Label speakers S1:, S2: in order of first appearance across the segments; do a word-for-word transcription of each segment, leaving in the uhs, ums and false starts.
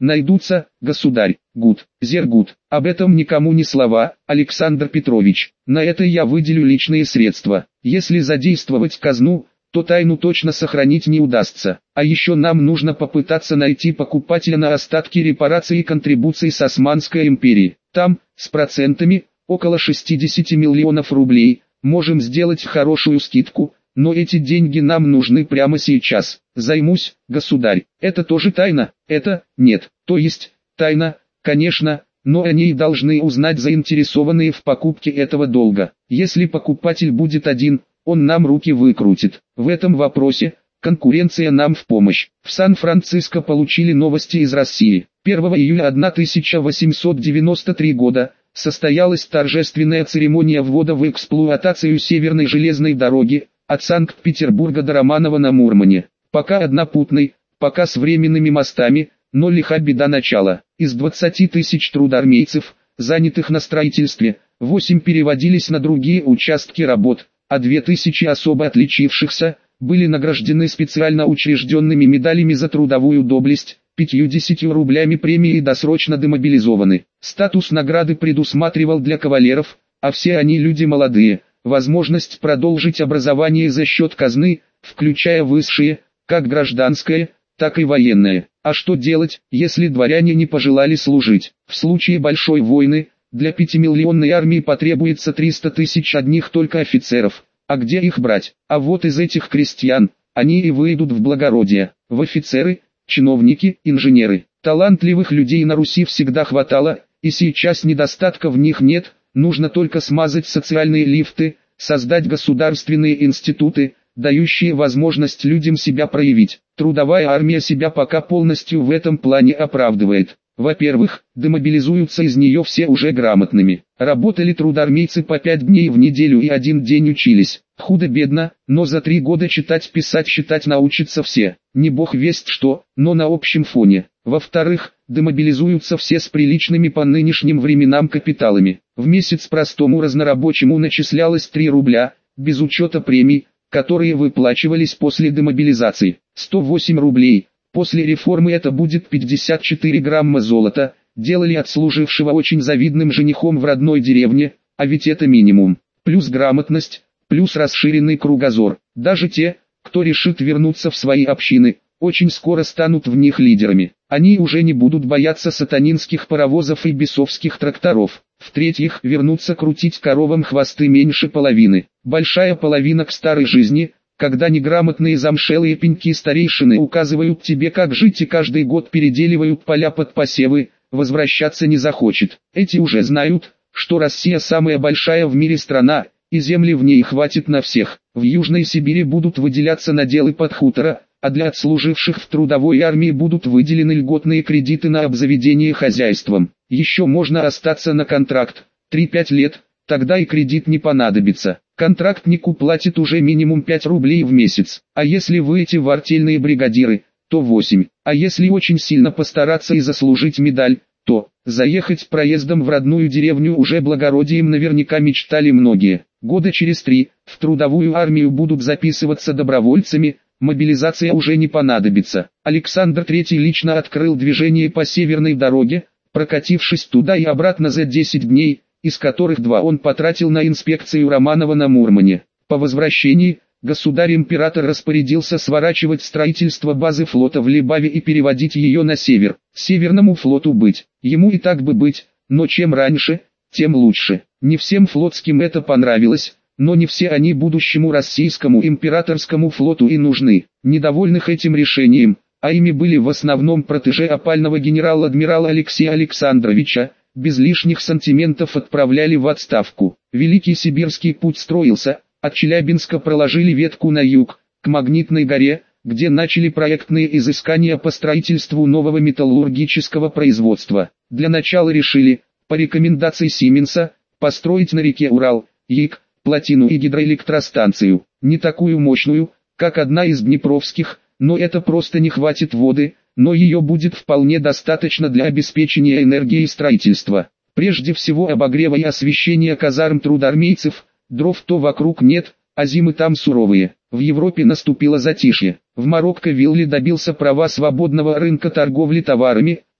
S1: Найдутся, государь, гуд, зергуд. Об этом никому ни слова, Александр Петрович. На это я выделю личные средства. Если задействовать казну, то тайну точно сохранить не удастся. А еще нам нужно попытаться найти покупателя на остатки репараций и контрибуций с Османской империи. Там, с процентами, около шестидесяти миллионов рублей, можем сделать хорошую скидку, но эти деньги нам нужны прямо сейчас. Займусь, государь. Это тоже тайна? Это, нет. То есть, тайна, конечно, но о ней должны узнать заинтересованные в покупке этого долга. Если покупатель будет один, он нам руки выкрутит. В этом вопросе конкуренция нам в помощь. В Сан-Франциско получили новости из России. первого июля тысяча восемьсот девяносто третьего года состоялась торжественная церемония ввода в эксплуатацию Северной железной дороги от Санкт-Петербурга до Романова на Мурмане. Пока однопутной, пока с временными мостами, но лиха беда начала. Из двадцати тысяч трудармейцев, занятых на строительстве, восемь переводились на другие участки работ, а две тысячи особо отличившихся были награждены специально учрежденными медалями за трудовую доблесть, пятьюдесятью рублями премии и досрочно демобилизованы. Статус награды предусматривал для кавалеров, а все они люди молодые, возможность продолжить образование за счет казны, включая высшие, как гражданское, так и военное. А что делать, если дворяне не пожелали служить? В случае большой войны, для пятимиллионной армии потребуется триста тысяч одних только офицеров. А где их брать? А вот из этих крестьян, они и выйдут в благородие, в офицеры, чиновники, инженеры. Талантливых людей на Руси всегда хватало, и сейчас недостатка в них нет, нужно только смазать социальные лифты, создать государственные институты, дающие возможность людям себя проявить. Трудовая армия себя пока полностью в этом плане оправдывает. Во-первых, демобилизуются из нее все уже грамотными. Работали трудармейцы по пять дней в неделю и один день учились. Худо-бедно, но за три года читать, писать, считать научатся все. Не бог весть что, но на общем фоне. Во-вторых, демобилизуются все с приличными по нынешним временам капиталами. В месяц простому разнорабочему начислялось три рубля, без учета премий, которые выплачивались после демобилизации. сто восемь рублей. После реформы это будет пятьдесят четыре грамма золота, делали отслужившего очень завидным женихом в родной деревне, а ведь это минимум. Плюс грамотность, плюс расширенный кругозор. Даже те, кто решит вернуться в свои общины, очень скоро станут в них лидерами. Они уже не будут бояться сатанинских паровозов и бесовских тракторов. В-третьих, вернуться крутить коровам хвосты меньше половины. Большая половина к старой жизни, когда неграмотные замшелые пеньки старейшины указывают тебе, как жить, и каждый год переделивают поля под посевы, возвращаться не захочет. Эти уже знают, что Россия самая большая в мире страна, и земли в ней хватит на всех. В Южной Сибири будут выделяться наделы под хутора, а для отслуживших в трудовой армии будут выделены льготные кредиты на обзаведение хозяйством. Еще можно остаться на контракт, три-пять лет, тогда и кредит не понадобится. Контрактнику платит уже минимум пять рублей в месяц, а если выйти в артельные бригадиры, то восемь, а если очень сильно постараться и заслужить медаль, то заехать проездом в родную деревню уже благородием наверняка мечтали многие. Года через три в трудовую армию будут записываться добровольцами, мобилизация уже не понадобится. Александр Третий лично открыл движение по Северной дороге, прокатившись туда и обратно за десять дней, из которых два он потратил на инспекцию Романова на Мурмане. По возвращении, государь-император распорядился сворачивать строительство базы флота в Либаве и переводить ее на север. Северному флоту быть, ему и так бы быть, но чем раньше, тем лучше. Не всем флотским это понравилось, но не все они будущему российскому императорскому флоту и нужны. Недовольных этим решением, а ими были в основном протеже опального генерал-адмирала Алексея Александровича, без лишних сантиментов отправляли в отставку. Великий Сибирский путь строился, от Челябинска проложили ветку на юг, к Магнитной горе, где начали проектные изыскания по строительству нового металлургического производства. Для начала решили, по рекомендации Сименса, построить на реке Урал, Яик, плотину и гидроэлектростанцию. Не такую мощную, как одна из днепровских, но это просто не хватит воды, но ее будет вполне достаточно для обеспечения энергией строительства. Прежде всего обогрева и освещения казарм трудармейцев, дров то вокруг нет, а зимы там суровые. В Европе наступило затишье. В Марокко Вилли добился права свободного рынка торговли товарами,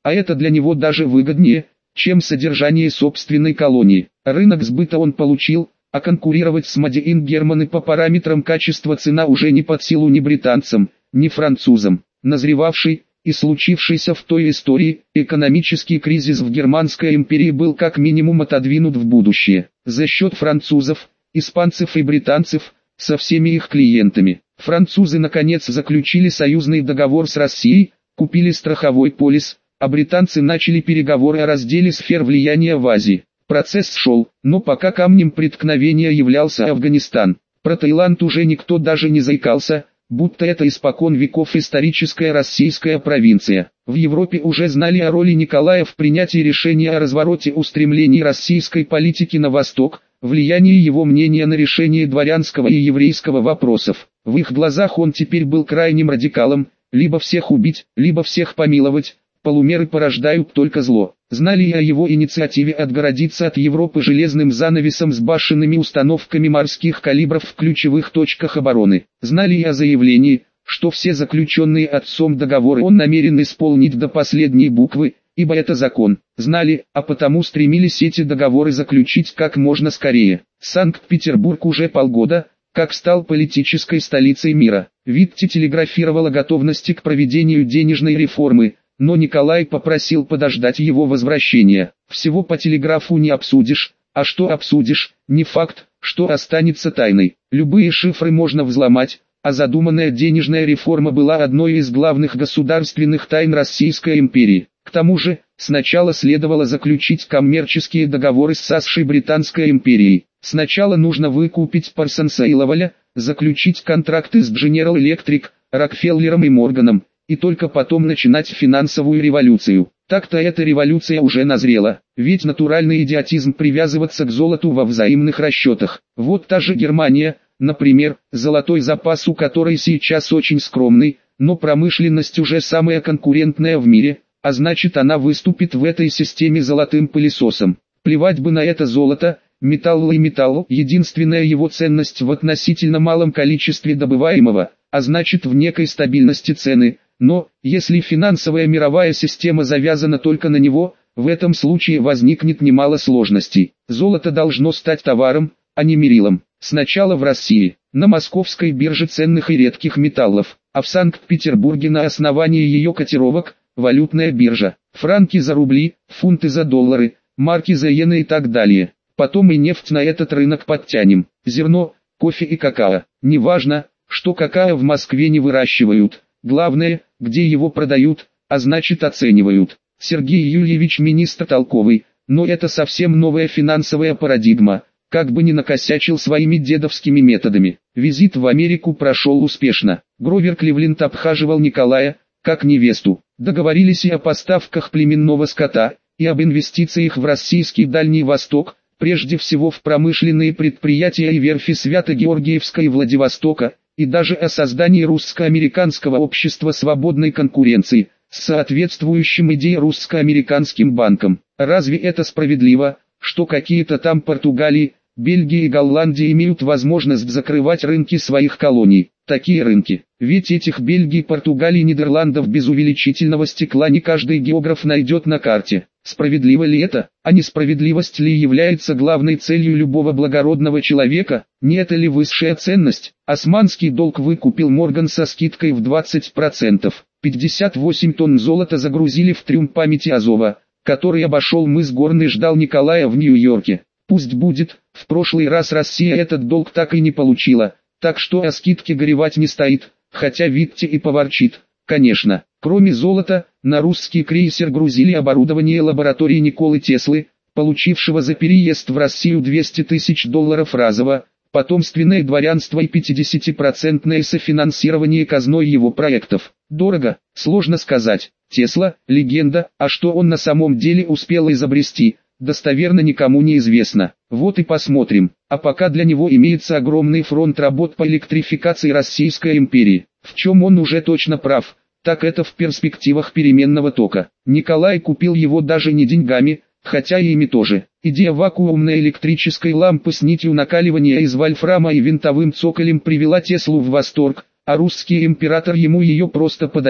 S1: а это для него даже выгоднее, чем содержание собственной колонии. Рынок сбыта он получил, а конкурировать с Made in Germany по параметрам качества-цена уже не под силу ни британцам, ни французам. Назревавший и случившийся в той истории экономический кризис в Германской империи был как минимум отодвинут в будущее. За счет французов, испанцев и британцев, со всеми их клиентами. Французы наконец заключили союзный договор с Россией, купили страховой полис, а британцы начали переговоры о разделе сфер влияния в Азии. Процесс шел, но пока камнем преткновения являлся Афганистан. Про Таиланд уже никто даже не заикался, будто это испокон веков историческая российская провинция. В Европе уже знали о роли Николая в принятии решения о развороте устремлений российской политики на восток, влиянии его мнения на решение дворянского и еврейского вопросов. В их глазах он теперь был крайним радикалом, либо всех убить, либо всех помиловать. Полумеры порождают только зло. Знали и о его инициативе отгородиться от Европы железным занавесом с башенными установками морских калибров в ключевых точках обороны. Знали и о заявлении, что все заключенные отцом договоры он намерен исполнить до последней буквы, ибо это закон. Знали, а потому стремились эти договоры заключить как можно скорее. Санкт-Петербург уже полгода, как стал политической столицей мира. Витте телеграфировал о готовности к проведению денежной реформы, но Николай попросил подождать его возвращения. Всего по телеграфу не обсудишь, а что обсудишь, не факт, что останется тайной. Любые шифры можно взломать, а задуманная денежная реформа была одной из главных государственных тайн Российской империи. К тому же, сначала следовало заключить коммерческие договоры с САСШей Британской империей. Сначала нужно выкупить Парсонса и Лаваля, заключить контракты с General Electric, Рокфеллером и Морганом, и только потом начинать финансовую революцию. Так-то эта революция уже назрела, ведь натуральный идиотизм привязываться к золоту во взаимных расчетах. Вот та же Германия, например, золотой запас у которой сейчас очень скромный, но промышленность уже самая конкурентная в мире, а значит она выступит в этой системе золотым пылесосом. Плевать бы на это золото, металл и металл, единственная его ценность в относительно малом количестве добываемого, а значит в некой стабильности цены. Но, если финансовая мировая система завязана только на него, в этом случае возникнет немало сложностей. Золото должно стать товаром, а не мерилом. Сначала в России, на московской бирже ценных и редких металлов, а в Санкт-Петербурге на основании ее котировок, валютная биржа, франки за рубли, фунты за доллары, марки за иены и так далее. Потом и нефть на этот рынок подтянем, зерно, кофе и какао. Неважно, что какао в Москве не выращивают. Главное, где его продают, а значит оценивают. Сергей Юльевич министр толковый, но это совсем новая финансовая парадигма, как бы ни накосячил своими дедовскими методами. Визит в Америку прошел успешно. Гровер Кливленд обхаживал Николая, как невесту. Договорились и о поставках племенного скота, и об инвестициях в российский Дальний Восток, прежде всего в промышленные предприятия и верфи Свято-Георгиевска и Владивостока, и даже о создании русско-американского общества свободной конкуренции, с соответствующим идее русско-американским банком. Разве это справедливо, что какие-то там Португалии, Бельгия и Голландия имеют возможность закрывать рынки своих колоний? Такие рынки. Ведь этих Бельгий, Португалии, Нидерландов без увеличительного стекла не каждый географ найдет на карте. Справедливо ли это, а несправедливость ли является главной целью любого благородного человека? Не это ли высшая ценность? Османский долг выкупил Морган со скидкой в двадцать процентов. пятьдесят восемь тонн золота загрузили в трюм памяти Азова, который обошел мыс Горн и ждал Николая в Нью-Йорке. Пусть будет, в прошлый раз Россия этот долг так и не получила, так что о скидке горевать не стоит, хотя Витте и поворчит. Конечно, кроме золота, на русский крейсер грузили оборудование лаборатории Николы Теслы, получившего за переезд в Россию двести тысяч долларов разово, потомственное дворянство и пятидесятипроцентное софинансирование казной его проектов. Дорого, сложно сказать. Тесла – легенда, а что он на самом деле успел изобрести, достоверно никому не известно. Вот и посмотрим. А пока для него имеется огромный фронт работ по электрификации Российской империи. В чем он уже точно прав, так это в перспективах переменного тока. Николай купил его даже не деньгами, хотя и ими тоже. Идея вакуумной электрической лампы с нитью накаливания из вольфрама и винтовым цоколем привела Теслу в восторг, а русский император ему ее просто подарил,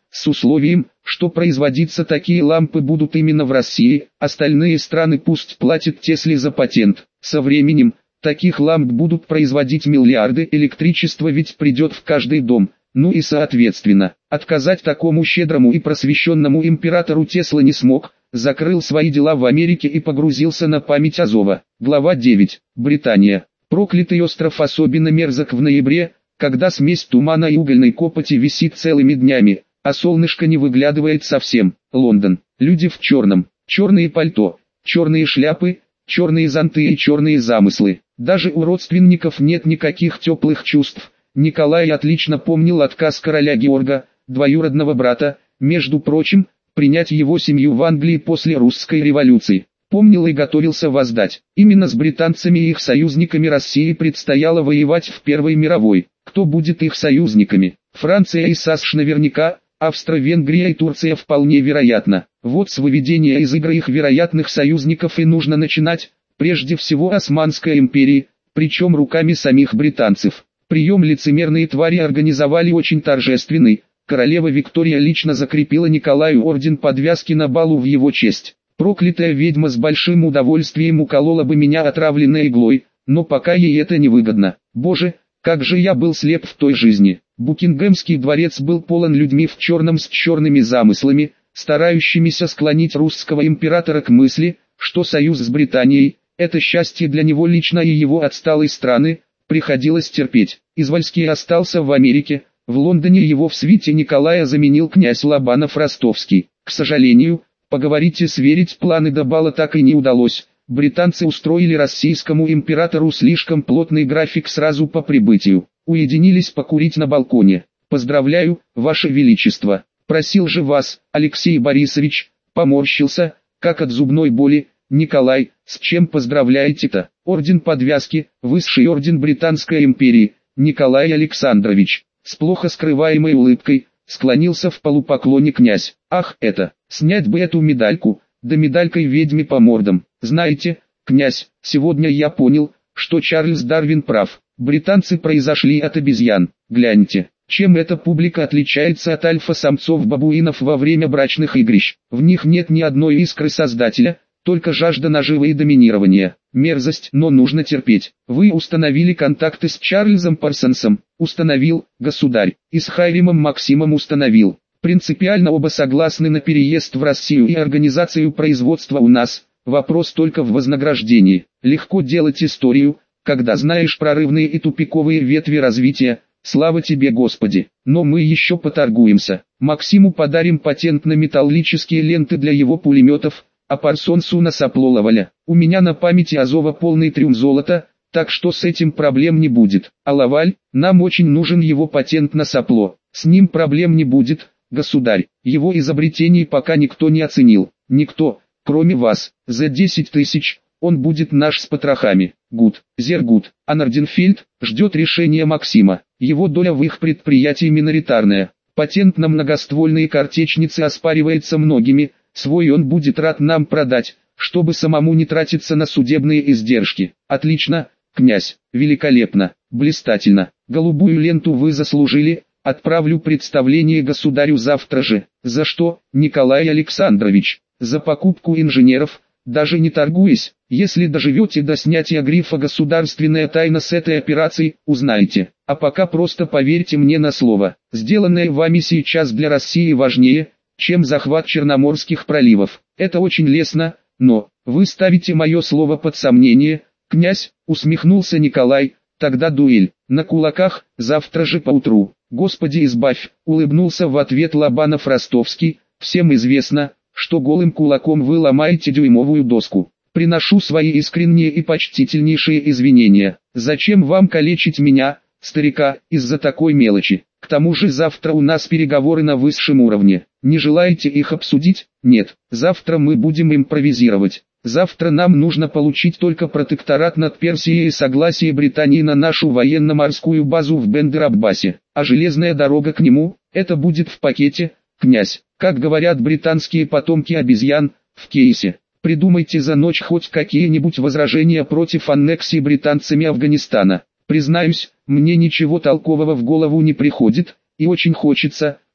S1: с условием, что производиться такие лампы будут именно в России, остальные страны пусть платят Тесле за патент. Со временем, таких ламп будут производить миллиарды, электричество ведь придет в каждый дом. Ну и соответственно, отказать такому щедрому и просвещенному императору Тесла не смог, закрыл свои дела в Америке и погрузился на память Азова. Глава девять. Британия. Проклятый остров особенно мерзок в ноябре, когда смесь тумана и угольной копоти висит целыми днями, а солнышко не выглядывает совсем. Лондон. Люди в черном, черные пальто, черные шляпы, черные зонты и черные замыслы. Даже у родственников нет никаких теплых чувств. Николай отлично помнил отказ короля Георга, двоюродного брата, между прочим, принять его семью в Англии после русской революции. Помнил и готовился воздать. Именно с британцами и их союзниками России предстояло воевать в Первой мировой. Кто будет их союзниками? Франция и САСШ наверняка, Австро-Венгрия и Турция вполне вероятно. Вот с выведения из игры их вероятных союзников и нужно начинать, прежде всего Османской империи, причем руками самих британцев. Прием лицемерные твари организовали очень торжественный. Королева Виктория лично закрепила Николаю орден подвязки на балу в его честь. Проклятая ведьма с большим удовольствием уколола бы меня отравленной иглой, но пока ей это не выгодно. Боже, как же я был слеп в той жизни. Букингемский дворец был полон людьми в черном с черными замыслами, старающимися склонить русского императора к мысли, что союз с Британией – это счастье для него лично и его отсталой страны. Приходилось терпеть. Извольский остался в Америке, в Лондоне его в свите Николая заменил князь Лобанов-Ростовский. К сожалению, поговорить и сверить планы до бала так и не удалось. Британцы устроили российскому императору слишком плотный график сразу по прибытию. Уединились покурить на балконе. «Поздравляю, Ваше Величество. Просил же вас, Алексей Борисович», поморщился, как от зубной боли. «Николай, с чем поздравляете-то? Орден подвязки, высший орден Британской империи, Николай Александрович», с плохо скрываемой улыбкой, склонился в полупоклоне князь. «Ах, это, снять бы эту медальку, да медалькой ведьме по мордам. Знаете, князь, сегодня я понял, что Чарльз Дарвин прав. Британцы произошли от обезьян. Гляньте, чем эта публика отличается от альфа-самцов-бабуинов во время брачных игрищ. В них нет ни одной искры создателя, только жажда наживы и доминирования. Мерзость, но нужно терпеть. Вы установили контакты с Чарльзом Парсонсом? Установил, государь. И с Хайримом Максимом установил. Принципиально оба согласны на переезд в Россию и организацию производства у нас. Вопрос только в вознаграждении. Легко делать историю, когда знаешь прорывные и тупиковые ветви развития. Слава тебе, Господи. Но мы еще поторгуемся. Максиму подарим патент на металлические ленты для его пулеметов, а Парсонсу на сопло-лаваля. У меня на памяти Азова полный трюм золота, так что с этим проблем не будет. А Лаваль, нам очень нужен его патент на сопло. С ним проблем не будет, государь. Его изобретений пока никто не оценил. Никто, кроме вас. За десять тысяч, он будет наш с потрохами. Гуд, Зергуд. А Норденфельд ждет решения Максима. Его доля в их предприятии миноритарная. Патент на многоствольные картечницы оспаривается многими. Свой он будет рад нам продать, чтобы самому не тратиться на судебные издержки. Отлично, князь, великолепно, блистательно. Голубую ленту вы заслужили, отправлю представление государю завтра же. За что, Николай Александрович? За покупку инженеров, даже не торгуясь. Если доживете до снятия грифа «Государственная тайна» с этой операцией, узнаете. А пока просто поверьте мне на слово. Сделанное вами сейчас для России важнее, чем захват Черноморских проливов. Это очень лестно, но вы ставите мое слово под сомнение, князь, усмехнулся Николай. Тогда дуэль, на кулаках, завтра же поутру. Господи избавь, улыбнулся в ответ Лобанов-Ростовский. Всем известно, что голым кулаком вы ломаете дюймовую доску. Приношу свои искренние и почтительнейшие извинения. Зачем вам калечить меня, старика, из-за такой мелочи? К тому же завтра у нас переговоры на высшем уровне. Не желаете их обсудить? Нет. Завтра мы будем импровизировать. Завтра нам нужно получить только протекторат над Персией и согласие Британии на нашу военно-морскую базу в Бендер-Аббасе. А железная дорога к нему, это будет в пакете, князь. Как говорят британские потомки обезьян, в кейсе. Придумайте за ночь хоть какие-нибудь возражения против аннексии британцами Афганистана. Признаюсь, мне ничего толкового в голову не приходит, и очень хочется,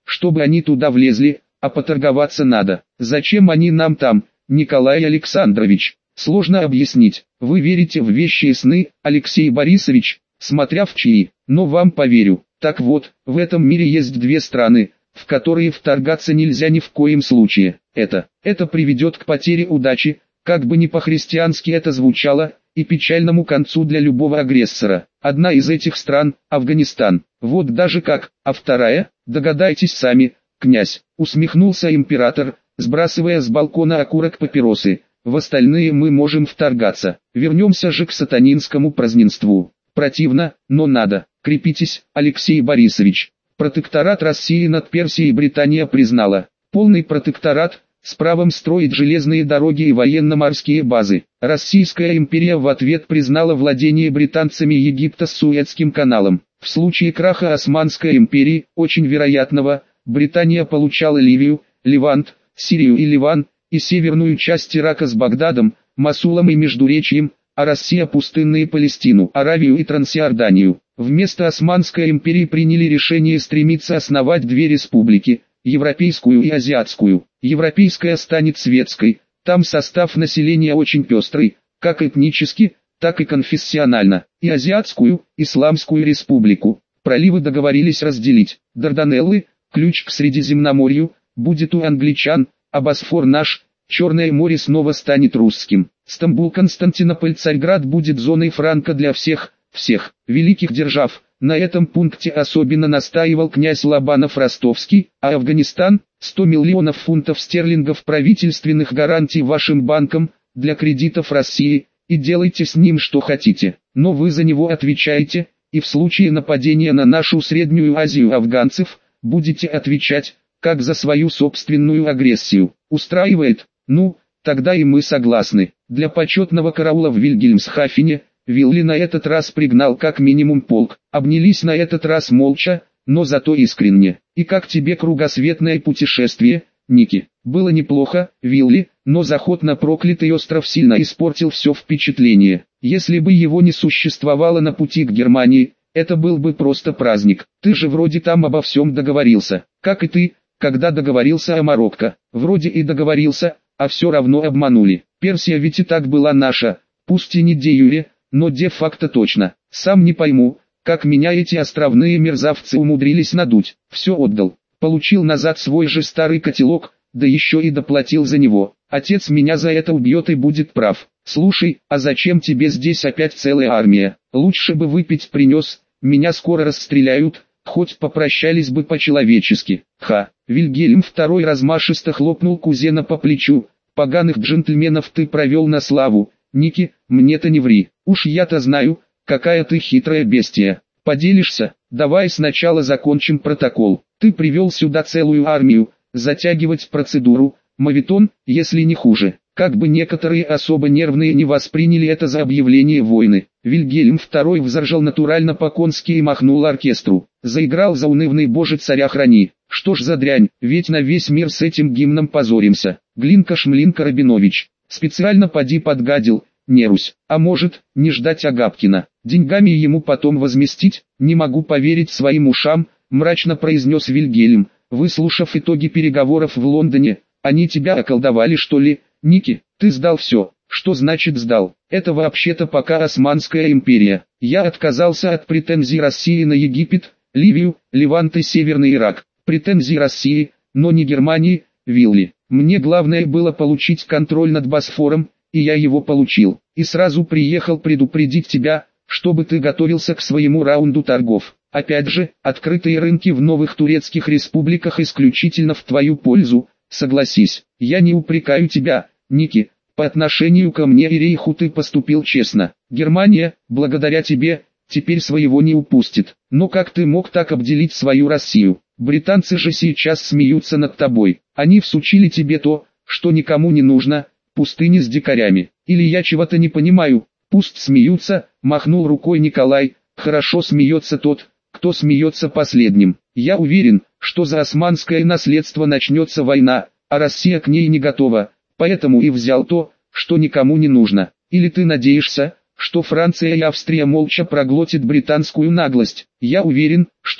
S1: чтобы они туда влезли, а поторговаться надо. Зачем они нам там, Николай Александрович? Сложно объяснить. Вы верите в вещи и сны, Алексей Борисович, смотря в чьи, но вам поверю. Так вот, в этом мире есть две страны, в которые вторгаться нельзя ни в коем случае. Это, это приведет к потере удачи, как бы ни по-христиански это звучало, и печальному концу для любого агрессора. Одна из этих стран – Афганистан. Вот даже как, а вторая, догадайтесь сами, князь, усмехнулся император, сбрасывая с балкона окурок папиросы. В остальные мы можем вторгаться. Вернемся же к сатанинскому празднеству. Противно, но надо. Крепитесь, Алексей Борисович. Протекторат России над Персией Британия признала. Полный протекторат, с правом строить железные дороги и военно-морские базы. Российская империя в ответ признала владение британцами Египта с Суэцким каналом. В случае краха Османской империи, очень вероятного, Британия получала Ливию, Левант, Сирию и Ливан, и северную часть Ирака с Багдадом, Мосулом и Междуречьем, а Россия пустынные Палестину, Аравию и Трансиорданию. Вместо Османской империи приняли решение стремиться основать две республики, европейскую и азиатскую. Европейская станет светской, там состав населения очень пестрый, как этнически, так и конфессионально, и азиатскую, исламскую республику. Проливы договорились разделить. Дарданеллы, ключ к Средиземноморью, будет у англичан, а Босфор наш, Черное море снова станет русским. Стамбул, Константинополь, Царьград будет зоной франка для всех, всех великих держав. На этом пункте особенно настаивал князь Лобанов-Ростовский, а Афганистан – сто миллионов фунтов стерлингов правительственных гарантий вашим банкам, для кредитов России, и делайте с ним что хотите. Но вы за него отвечаете, и в случае нападения на нашу Среднюю Азию афганцев, будете отвечать, как за свою собственную агрессию. Устраивает? Ну, тогда и мы согласны. Для почетного караула в Вильгельмсхафене, Вилли на этот раз пригнал как минимум полк. Обнялись на этот раз молча, но зато искренне. И как тебе кругосветное путешествие, Ники? Было неплохо, Вилли, но заход на проклятый остров сильно испортил все впечатление. Если бы его не существовало на пути к Германии, это был бы просто праздник. Ты же вроде там обо всем договорился, как и ты, когда договорился о Марокко. Вроде и договорился, а все равно обманули. Персия ведь и так была наша, пусть и не де юре, но де-факто точно. Сам не пойму, как меня эти островные мерзавцы умудрились надуть. Все отдал, получил назад свой же старый котелок, да еще и доплатил за него. Отец меня за это убьет и будет прав. Слушай, а зачем тебе здесь опять целая армия? Лучше бы выпить принес, меня скоро расстреляют, хоть попрощались бы по-человечески. Ха, Вильгельм второй размашисто хлопнул кузена по плечу. Поганых джентльменов ты провел на славу. Ники, мне-то не ври, уж я-то знаю, какая ты хитрая бестия. Поделишься? Давай сначала закончим протокол. Ты привел сюда целую армию, затягивать процедуру, моветон, если не хуже. Как бы некоторые особо нервные не восприняли это за объявление войны. Вильгельм второй взоржал натурально по-конски и махнул оркестру. Заиграл заунывный «Боже царя храни». Что ж за дрянь, ведь на весь мир с этим гимном позоримся. Глинка-шмлинка Рабинович. Специально поди подгадил, не Русь. А может, не ждать Агапкина. Деньгами ему потом возместить? Не могу поверить своим ушам, мрачно произнес Вильгельм, выслушав итоги переговоров в Лондоне. Они тебя околдовали, что ли? Ники, ты сдал все. Что значит сдал? Это вообще-то пока Османская империя. Я отказался от претензий России на Египет, Ливию, Левант и Северный Ирак. Претензий России, но не Германии, Вилли. Мне главное было получить контроль над Босфором, и я его получил. И сразу приехал предупредить тебя, чтобы ты готовился к своему раунду торгов. Опять же, открытые рынки в новых турецких республиках исключительно в твою пользу. Согласись, я не упрекаю тебя, Ники, по отношению ко мне и Рейху ты поступил честно. Германия, благодаря тебе, теперь своего не упустит. Но как ты мог так обделить свою Россию? Британцы же сейчас смеются над тобой. Они всучили тебе то, что никому не нужно, пустыни с дикарями. Или я чего-то не понимаю? Пусть смеются, махнул рукой Николай, хорошо смеется тот, кто смеется последним. Я уверен, что за османское наследство начнется война, а Россия к ней не готова, поэтому и взял то, что никому не нужно. Или ты надеешься, что Франция и Австрия молча проглотят британскую наглость? Я уверен, что нет.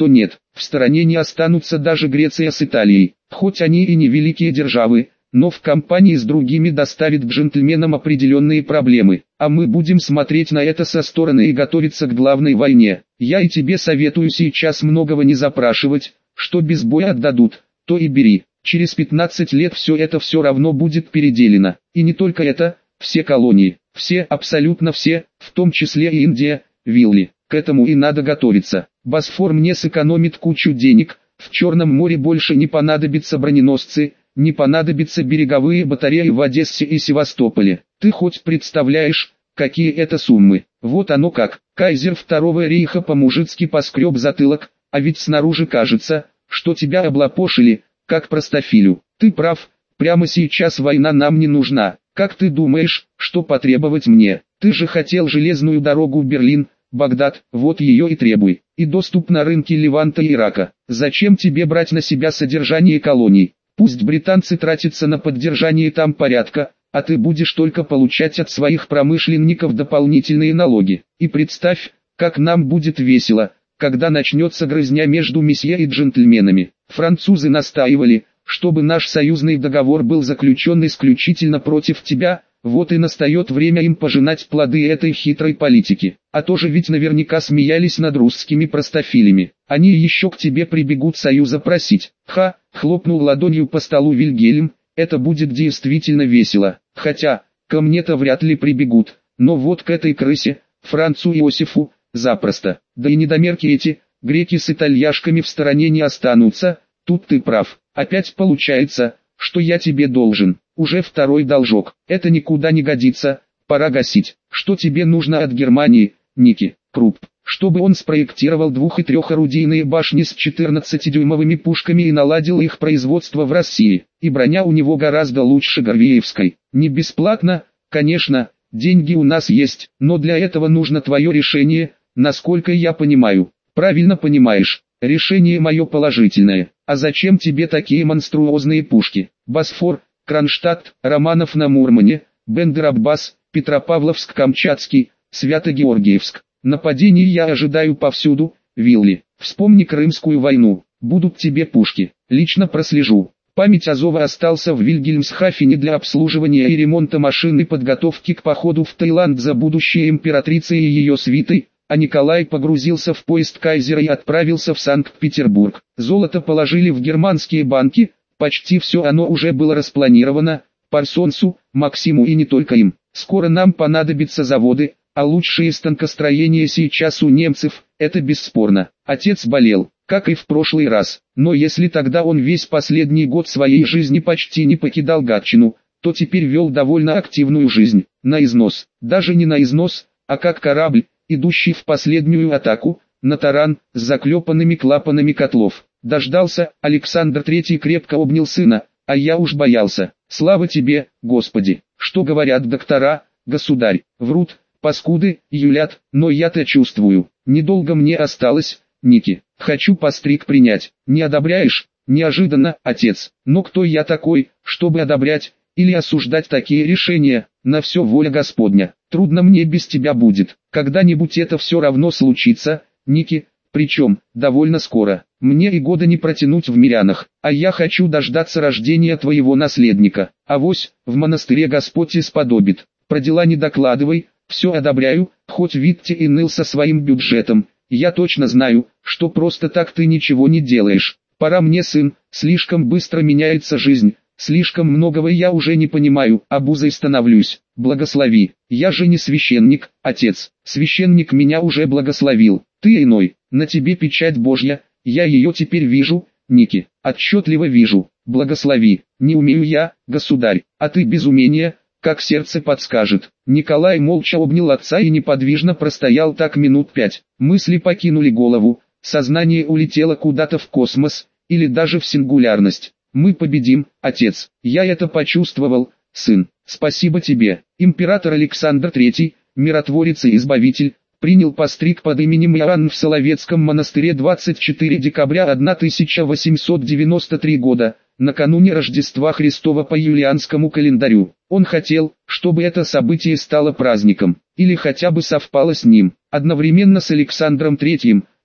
S1: В стороне не останутся даже Греция с Италией, хоть они и не великие державы, но в компании с другими доставит джентльменам определенные проблемы, а мы будем смотреть на это со стороны и готовиться к главной войне. Я и тебе советую сейчас многого не запрашивать, что без боя отдадут, то и бери. Через пятнадцать лет все это все равно будет переделено. И не только это, все колонии, все, абсолютно все, в том числе и Индия, Вилли. К этому и надо готовиться. Босфор мне сэкономит кучу денег, в Черном море больше не понадобятся броненосцы, не понадобятся береговые батареи в Одессе и Севастополе. Ты хоть представляешь, какие это суммы? Вот оно как. Кайзер Второго рейха по-мужицки поскреб затылок, а ведь снаружи кажется, что тебя облапошили, как простофилю. Ты прав, прямо сейчас война нам не нужна. Как ты думаешь, что потребовать мне? Ты же хотел железную дорогу в Берлин, Багдад, вот ее и требуй. И доступ на рынки Леванта и Ирака. Зачем тебе брать на себя содержание колоний? Пусть британцы тратятся на поддержание там порядка, а ты будешь только получать от своих промышленников дополнительные налоги. И представь, как нам будет весело, когда начнется грызня между месье и джентльменами. Французы настаивали, чтобы наш союзный договор был заключен исключительно против тебя, вот и настает время им пожинать плоды этой хитрой политики. А тоже ведь наверняка смеялись над русскими простофилями. Они еще к тебе прибегут союза просить. Ха, хлопнул ладонью по столу Вильгельм, это будет действительно весело. Хотя, ко мне-то вряд ли прибегут, но вот к этой крысе, Францу Иосифу, запросто. Да и недомерки эти, греки с итальяшками в стороне не останутся, тут ты прав. Опять получается, что я тебе должен. Уже второй должок. Это никуда не годится, пора гасить. Что тебе нужно от Германии, Ники? Круп. Чтобы он спроектировал двух- и трехорудийные башни с четырнадцатидюймовыми пушками и наладил их производство в России. И броня у него гораздо лучше Горвеевской. Не бесплатно, конечно, деньги у нас есть, но для этого нужно твое решение, насколько я понимаю. Правильно понимаешь, решение мое положительное. А зачем тебе такие монструозные пушки? Босфор, Кронштадт, Романов на Мурмане, Бендер-Аббас, Петропавловск-Камчатский, Свято-Георгиевск. Нападений я ожидаю повсюду, Вилли. Вспомни Крымскую войну, будут тебе пушки. Лично прослежу. Память Азова остался в Вильгельмсхафене для обслуживания и ремонта машин и подготовки к походу в Таиланд за будущей императрицей и ее свитой, а Николай погрузился в поезд Кайзера и отправился в Санкт-Петербург. Золото положили в германские банки, почти все оно уже было распланировано, Парсонсу, Максиму и не только им. Скоро нам понадобятся заводы, а лучшие станкостроения сейчас у немцев, это бесспорно. Отец болел, как и в прошлый раз, но если тогда он весь последний год своей жизни почти не покидал Гатчину, то теперь вел довольно активную жизнь, на износ, даже не на износ, а как корабль, идущий в последнюю атаку, на таран, с заклепанными клапанами котлов. Дождался, Александр Третий крепко обнял сына, а я уж боялся. Слава тебе, Господи, что говорят доктора, государь, врут, паскуды, юлят, но я-то чувствую, недолго мне осталось, Ники, хочу постриг принять, не одобряешь? Неожиданно, отец, но кто я такой, чтобы одобрять, или осуждать такие решения? На все воля Господня, трудно мне без тебя будет, когда-нибудь это все равно случится, Ники, причем, довольно скоро, мне и года не протянуть в мирянах, а я хочу дождаться рождения твоего наследника, авось, в монастыре Господь исподобит, про дела не докладывай, все одобряю, хоть Витте и ныл со своим бюджетом, я точно знаю, что просто так ты ничего не делаешь, пора мне, сын, слишком быстро меняется жизнь, слишком многого я уже не понимаю, обузой становлюсь, благослови, я же не священник, отец, священник меня уже благословил, ты иной, на тебе печать Божья, я ее теперь вижу, Ники, отчетливо вижу, благослови, не умею я, государь, а ты без умения, как сердце подскажет. Николай молча обнял отца и неподвижно простоял так минут пять, мысли покинули голову, сознание улетело куда-то в космос, или даже в сингулярность. Мы победим, отец, я это почувствовал, сын, спасибо тебе. Император Александр Третий, миротворец и избавитель, принял постриг под именем Иоанн в Соловецком монастыре двадцать четвёртого декабря тысяча восемьсот девяносто третьего года, накануне Рождества Христова по юлианскому календарю. Он хотел, чтобы это событие стало праздником, или хотя бы совпало с ним. Одновременно с Александром Третьим,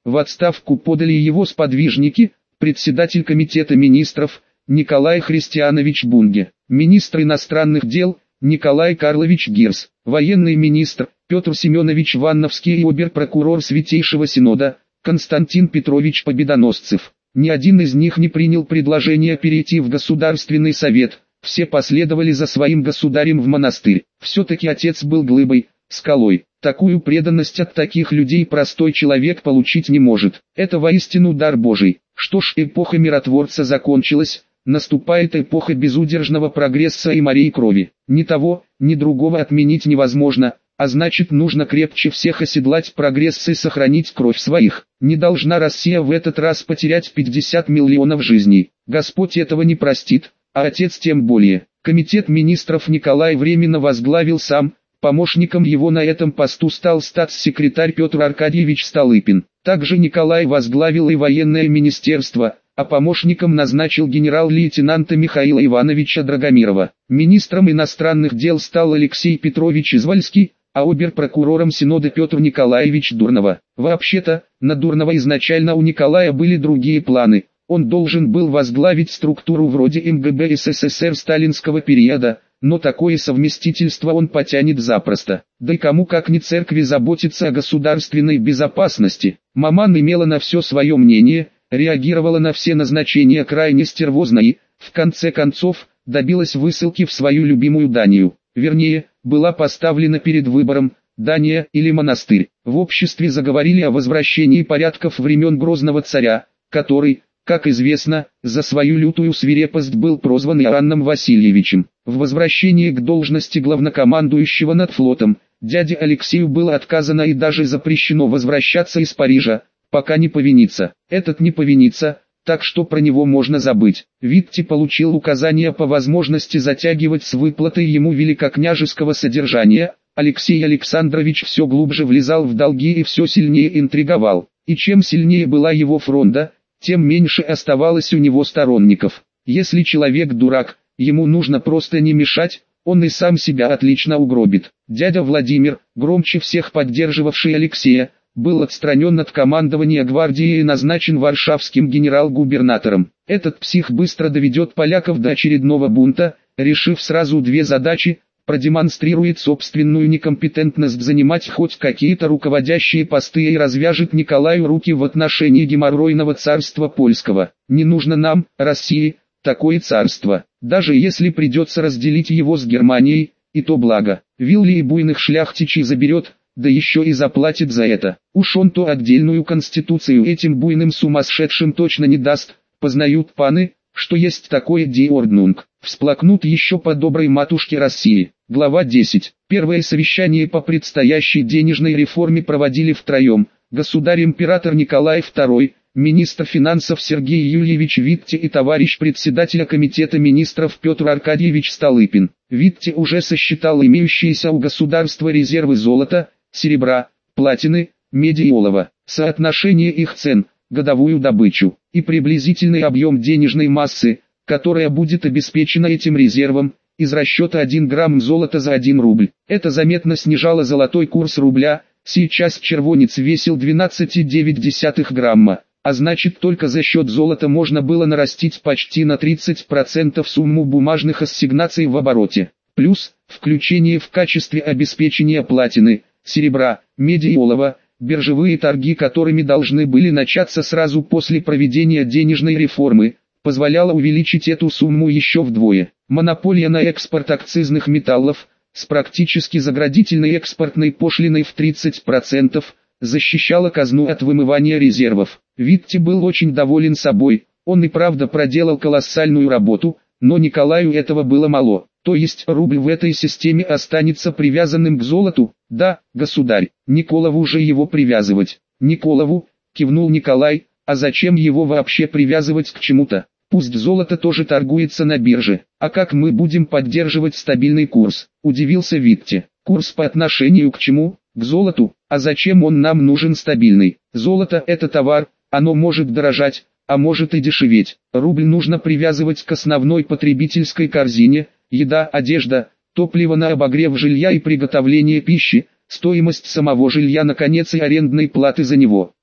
S1: В отставку подали его сподвижники, председатель комитета министров Николай Христианович Бунге, министр иностранных дел Николай Карлович Гирс, военный министр Петр Семенович Ванновский и обер-прокурор Святейшего Синода Константин Петрович Победоносцев. Ни один из них не принял предложение перейти в Государственный совет, все последовали за своим государем в монастырь. Все-таки отец был глыбой, скалой. Такую преданность от таких людей простой человек получить не может. Это воистину дар Божий. Что ж, эпоха миротворца закончилась, наступает эпоха безудержного прогресса и морей крови. Ни того, ни другого отменить невозможно, а значит нужно крепче всех оседлать прогресс и сохранить кровь своих. Не должна Россия в этот раз потерять пятьдесят миллионов жизней. Господь этого не простит, а отец тем более. Комитет министров Николай временно возглавил сам, помощником его на этом посту стал статс-секретарь Петр Аркадьевич Столыпин. Также Николай возглавил и военное министерство, а помощником назначил генерал-лейтенанта Михаила Ивановича Драгомирова. Министром иностранных дел стал Алексей Петрович Извальский, а обер-прокурором Синода Петр Николаевич Дурнова. Вообще-то, на Дурнова изначально у Николая были другие планы. Он должен был возглавить структуру вроде эм гэ бэ эс эс эс эр сталинского периода, но такое совместительство он потянет запросто. Да и кому как не церкви заботиться о государственной безопасности. Маман имела на все свое мнение, реагировала на все назначения крайне стервозно и, в конце концов, добилась высылки в свою любимую Данию. Вернее, была поставлена перед выбором, Дания или монастырь. В обществе заговорили о возвращении порядков времен Грозного царя, который, как известно, за свою лютую свирепость был прозван Иоанном Васильевичем. В возвращении к должности главнокомандующего над флотом, дяде Алексею было отказано и даже запрещено возвращаться из Парижа, пока не повинится. Этот не повинится, так что про него можно забыть. Витте получил указание по возможности затягивать с выплатой ему великокняжеского содержания. Алексей Александрович все глубже влезал в долги и все сильнее интриговал. И чем сильнее была его фронта, тем меньше оставалось у него сторонников. Если человек дурак, ему нужно просто не мешать, он и сам себя отлично угробит. Дядя Владимир, громче всех поддерживавший Алексея, был отстранен от командования гвардии и назначен варшавским генерал-губернатором. Этот псих быстро доведет поляков до очередного бунта, решив сразу две задачи: продемонстрирует собственную некомпетентность занимать хоть какие-то руководящие посты и развяжет Николаю руки в отношении геморройного царства польского. Не нужно нам, России, такое царство. Даже если придется разделить его с Германией, и то благо. Вилли и буйных шляхтичей заберет, да еще и заплатит за это. Уж он-то отдельную конституцию этим буйным сумасшедшим точно не даст. Познают паны, что есть такое диорднунг. Всплакнут еще по доброй матушке России. Глава десять. Первое совещание по предстоящей денежной реформе проводили втроем: государь-император Николай второй, министр финансов Сергей Юльевич Витте и товарищ председателя комитета министров Петр Аркадьевич Столыпин. Витте уже сосчитал имеющиеся у государства резервы золота, серебра, платины, меди и олова, соотношение их цен, годовую добычу и приблизительный объем денежной массы, которая будет обеспечена этим резервом, из расчета один грамм золота за один рубль. Это заметно снижало золотой курс рубля, сейчас червонец весил двенадцать целых девять десятых грамма, а значит только за счет золота можно было нарастить почти на тридцать процентов сумму бумажных ассигнаций в обороте. Плюс, включение в качестве обеспечения платины, серебра, меди и олова, биржевые торги, которыми должны были начаться сразу после проведения денежной реформы, позволяло увеличить эту сумму еще вдвое. Монополия на экспорт акцизных металлов, с практически заградительной экспортной пошлиной в тридцать процентов, защищала казну от вымывания резервов. Витте был очень доволен собой, он и правда проделал колоссальную работу, но Николаю этого было мало. То есть рубль в этой системе останется привязанным к золоту? Да, государь, Николову же его привязывать. Николову, кивнул Николай, а зачем его вообще привязывать к чему-то? Пусть золото тоже торгуется на бирже. А как мы будем поддерживать стабильный курс? Удивился Витте. Курс по отношению к чему? К золоту. А зачем он нам нужен стабильный? Золото – это товар, оно может дорожать, а может и дешеветь. Рубль нужно привязывать к основной потребительской корзине: еда, одежда, топливо на обогрев жилья и приготовление пищи, стоимость самого жилья, наконец, и арендной платы за него.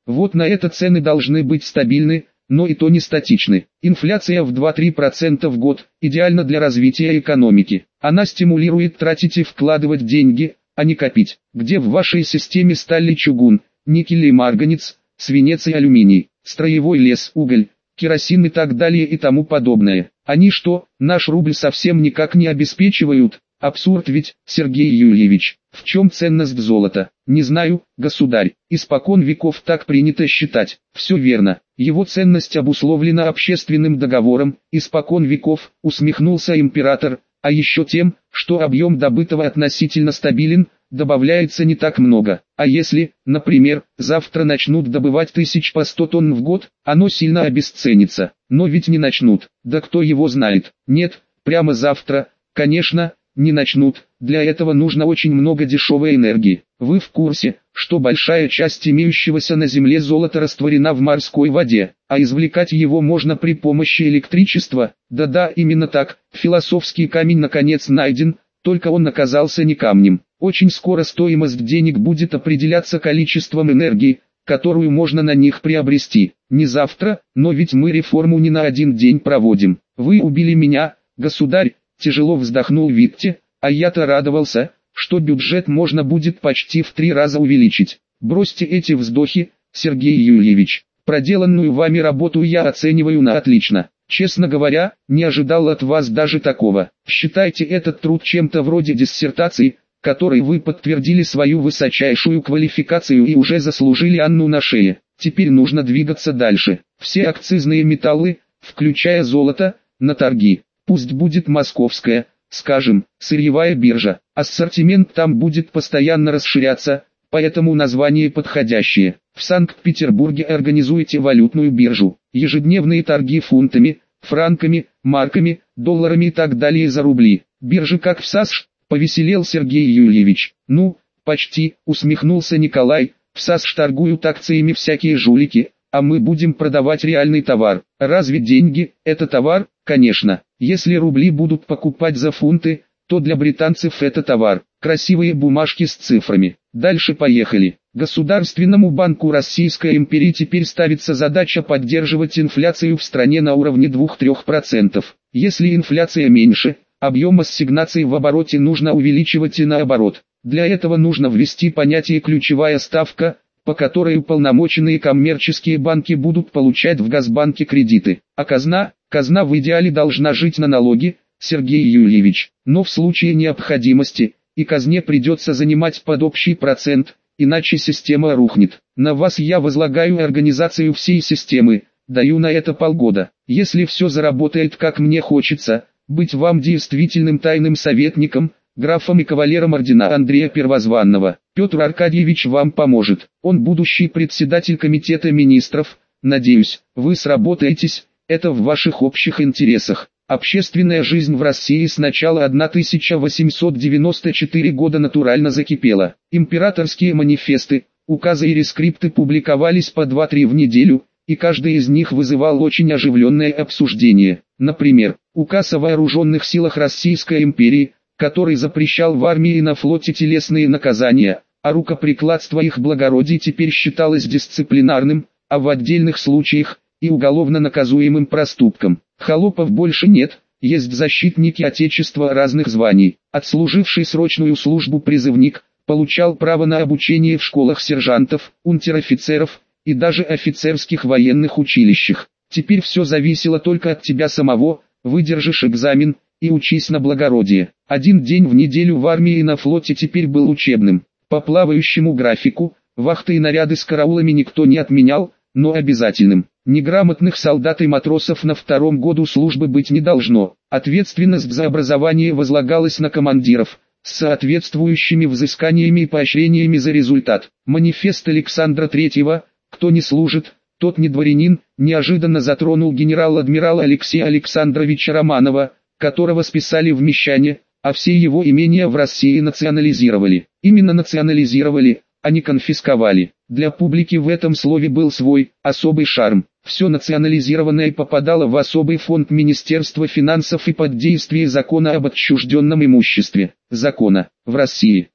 S1: Вот на это цены должны быть стабильны, но и то не статичны. Инфляция в два-три процента в год идеально для развития экономики. Она стимулирует тратить и вкладывать деньги, а не копить. Где в вашей системе сталь и чугун, никель и марганец, свинец и алюминий, строевой лес, уголь, керосин и так далее и тому подобное. Они что, наш рубль совсем никак не обеспечивают? Абсурд ведь, Сергей Юльевич. В чем ценность золота? Не знаю, государь. Испокон веков так принято считать. Все верно. Его ценность обусловлена общественным договором. Испокон веков, усмехнулся император. А еще тем, что объем добытого относительно стабилен, добавляется не так много. А если, например, завтра начнут добывать тысяч по сто тонн в год, оно сильно обесценится. Но ведь не начнут. Да кто его знает? Нет, прямо завтра, конечно, не начнут. Для этого нужно очень много дешевой энергии. Вы в курсе, что большая часть имеющегося на Земле золота растворена в морской воде, а извлекать его можно при помощи электричества? Да-да, именно так. Философский камень наконец найден, только он оказался не камнем. Очень скоро стоимость денег будет определяться количеством энергии, которую можно на них приобрести. Не завтра, но ведь мы реформу не на один день проводим. Вы убили меня, государь, тяжело вздохнул Витте, а я-то радовался, что бюджет можно будет почти в три раза увеличить. Бросьте эти вздохи, Сергей Юльевич. Проделанную вами работу я оцениваю на отлично. Честно говоря, не ожидал от вас даже такого. Считайте этот труд чем-то вроде диссертации, которой вы подтвердили свою высочайшую квалификацию и уже заслужили Анну на шее. Теперь нужно двигаться дальше. Все акцизные металлы, включая золото, на торги. Пусть будет московская, скажем, сырьевая биржа. Ассортимент там будет постоянно расширяться, поэтому название подходящее. В Санкт-Петербурге организуйте валютную биржу. Ежедневные торги фунтами, франками, марками, долларами и так далее за рубли. Биржи как в САСШ, повеселел Сергей Юльевич. Ну, почти, усмехнулся Николай. В САСШ торгуют акциями всякие жулики, а мы будем продавать реальный товар. Разве деньги – это товар? Конечно. Если рубли будут покупать за фунты, то для британцев это товар. Красивые бумажки с цифрами. Дальше поехали. Государственному банку Российской империи теперь ставится задача поддерживать инфляцию в стране на уровне двух-трёх процентов. Если инфляция меньше, объем ассигнаций в обороте нужно увеличивать и наоборот. Для этого нужно ввести понятие «ключевая ставка», по которой уполномоченные коммерческие банки будут получать в Госбанке кредиты. А казна, казна в идеале должна жить на налоги, Сергей Юльевич. Но в случае необходимости, и казне придется занимать под общий процент, иначе система рухнет. На вас я возлагаю организацию всей системы, даю на это полгода. Если все заработает как мне хочется, быть вам действительным тайным советником, графом и кавалером ордена Андрея Первозванного. Петр Аркадьевич вам поможет. Он будущий председатель комитета министров. Надеюсь, вы сработаетесь, это в ваших общих интересах. Общественная жизнь в России с начала тысяча восемьсот девяносто четвёртого года натурально закипела. Императорские манифесты, указы и рескрипты публиковались по два-три в неделю, и каждый из них вызывал очень оживленное обсуждение. Например, указ о вооруженных силах Российской империи, который запрещал в армии и на флоте телесные наказания, а рукоприкладство их благородий теперь считалось дисциплинарным, а в отдельных случаях и уголовно наказуемым проступком. Холопов больше нет, есть защитники Отечества разных званий. Отслуживший срочную службу призывник получал право на обучение в школах сержантов, унтер-офицеров и даже офицерских военных училищах. Теперь все зависело только от тебя самого, выдержишь экзамен и учись на благородие. Один день в неделю в армии и на флоте теперь был учебным. По плавающему графику, вахты и наряды с караулами никто не отменял, но обязательным. Неграмотных солдат и матросов на втором году службы быть не должно. Ответственность за образование возлагалась на командиров, с соответствующими взысканиями и поощрениями за результат. Манифест Александра Третьего «Кто не служит, тот не дворянин» неожиданно затронул генерал-адмирала Алексея Александровича Романова, которого списали в мещане, а все его имения в России национализировали. Именно национализировали, а не конфисковали. Для публики в этом слове был свой, особый шарм. Все национализированное попадало в особый фонд Министерства финансов и под действие закона об отчужденном имуществе. Закона. В России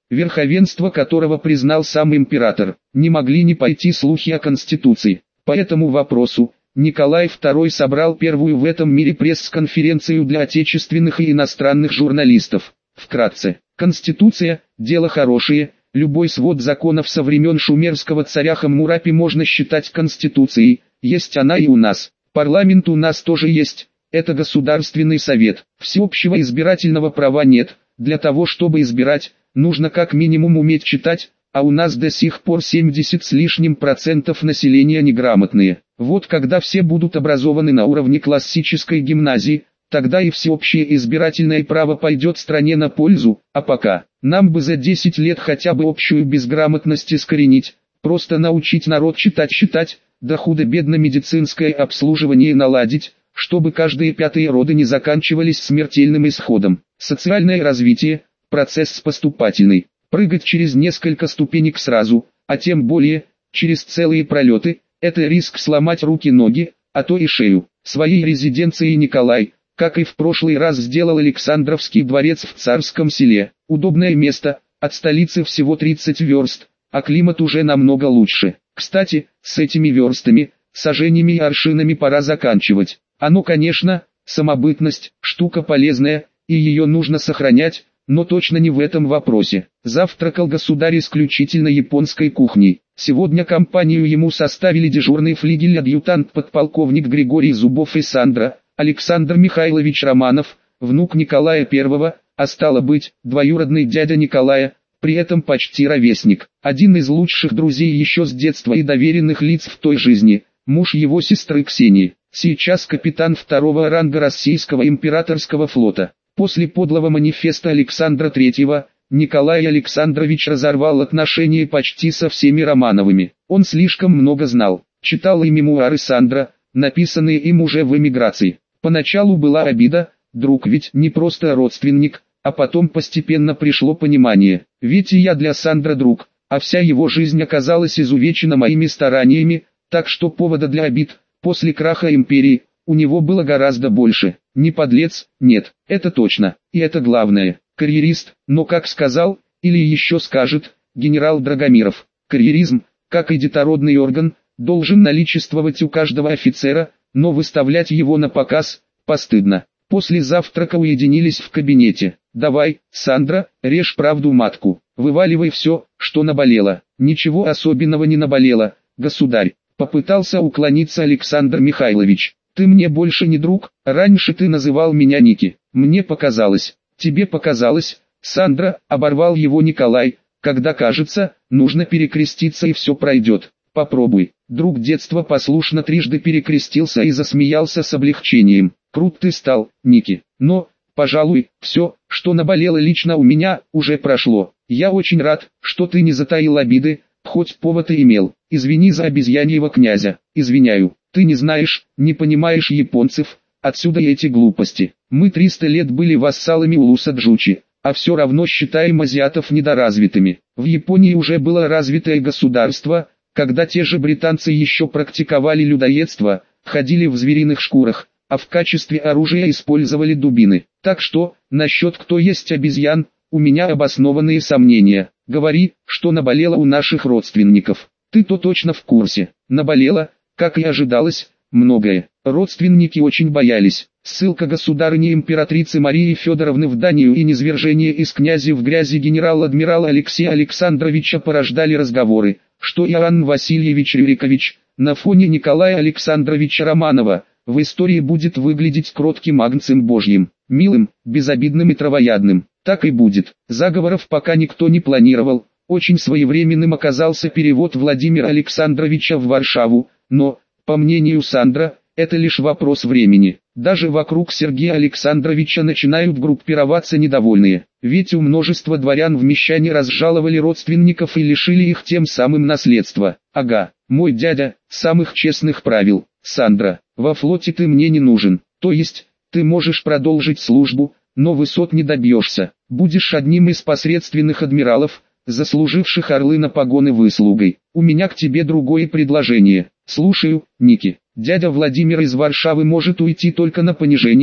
S1: верховенство которого признал сам император. Не могли не пойти слухи о Конституции. По этому вопросу Николай второй собрал первую в этом мире пресс-конференцию для отечественных и иностранных журналистов. Вкратце, Конституция – дело хорошее, любой свод законов со времен шумерского царя Хаммурапи можно считать Конституцией, есть она и у нас. Парламент у нас тоже есть, это Государственный совет. Всеобщего избирательного права нет, для того чтобы избирать, нужно как минимум уметь читать, а у нас до сих пор семьдесят с лишним процентов населения неграмотные. Вот когда все будут образованы на уровне классической гимназии, тогда и всеобщее избирательное право пойдет стране на пользу, а пока, нам бы за десять лет хотя бы общую безграмотность искоренить, просто научить народ читать-считать, да худо-бедно медицинское обслуживание наладить, чтобы каждые пятые роды не заканчивались смертельным исходом. Социальное развитие – процесс поступательный. Прыгать через несколько ступенек сразу, а тем более, через целые пролеты, это риск сломать руки-ноги, а то и шею. Своей резиденцией Николай, как и в прошлый раз, сделал Александровский дворец в Царском Селе. Удобное место, от столицы всего тридцать верст, а климат уже намного лучше. Кстати, с этими верстами, саженями и аршинами пора заканчивать. Оно, конечно, самобытность, штука полезная, и ее нужно сохранять, но точно не в этом вопросе. Завтракал государь исключительно японской кухней. Сегодня компанию ему составили дежурный флигель-адъютант подполковник Григорий Зубов и Сандра, Александр Михайлович Романов, внук Николая Первого, а стало быть, двоюродный дядя Николая, при этом почти ровесник. Один из лучших друзей еще с детства и доверенных лиц в той жизни, муж его сестры Ксении, сейчас капитан второго ранга Российского императорского флота. После подлого манифеста Александра Третьего, Николай Александрович разорвал отношения почти со всеми Романовыми. Он слишком много знал, читал и мемуары Сандра, написанные им уже в эмиграции. Поначалу была обида, друг ведь не просто родственник, а потом постепенно пришло понимание. Ведь и я для Сандра друг, а вся его жизнь оказалась изувечена моими стараниями, так что повода для обид, после краха империи, у него было гораздо больше. Не подлец, нет, это точно, и это главное, карьерист, но как сказал, или еще скажет, генерал Драгомиров, карьеризм, как и детородный орган, должен наличествовать у каждого офицера, но выставлять его на показ, постыдно. После завтрака уединились в кабинете. «Давай, Сандра, режь правду матку, вываливай все, что наболело». «Ничего особенного не наболело, государь», — попытался уклониться Александр Михайлович. «Ты мне больше не друг, раньше ты называл меня Ники, мне показалось». «Тебе показалось, Сандра», — оборвал его Николай, «когда кажется, нужно перекреститься и все пройдет. Попробуй». Друг детства послушно трижды перекрестился и засмеялся с облегчением. «Крут ты стал, Ники, но, пожалуй, все, что наболело лично у меня, уже прошло. Я очень рад, что ты не затаил обиды, хоть повод и имел. Извини за обезьяньего князя». «Извиняю, ты не знаешь, не понимаешь японцев, отсюда и эти глупости. Мы триста лет были вассалами Улуса Джучи, а все равно считаем азиатов недоразвитыми. В Японии уже было развитое государство, когда те же британцы еще практиковали людоедство, ходили в звериных шкурах, а в качестве оружия использовали дубины. Так что, насчет кто есть обезьян, у меня обоснованные сомнения. Говори, что наболело у наших родственников. Ты-то точно в курсе. Наболело, как и ожидалось, многое. Родственники очень боялись. Ссылка государыни императрицы Марии Федоровны в Данию и низвержение из князя в грязи генерал-адмирала Алексея Александровича порождали разговоры, что Иоанн Васильевич Рюрикович, на фоне Николая Александровича Романова, в истории будет выглядеть кротким агнцем Божьим, милым, безобидным и травоядным. Так и будет. Заговоров пока никто не планировал. Очень своевременным оказался перевод Владимира Александровича в Варшаву, но, по мнению Сандра, это лишь вопрос времени. Даже вокруг Сергея Александровича начинают группироваться недовольные, ведь у множества дворян в мещане разжаловали родственников и лишили их тем самым наследства. Ага, мой дядя, самых честных правил. Сандра, во флоте ты мне не нужен, то есть, ты можешь продолжить службу, но высот не добьешься. Будешь одним из посредственных адмиралов, заслуживших орлы на погоны выслугой. У меня к тебе другое предложение. Слушаю, Ники. Дядя Владимир из Варшавы может уйти только на понижение,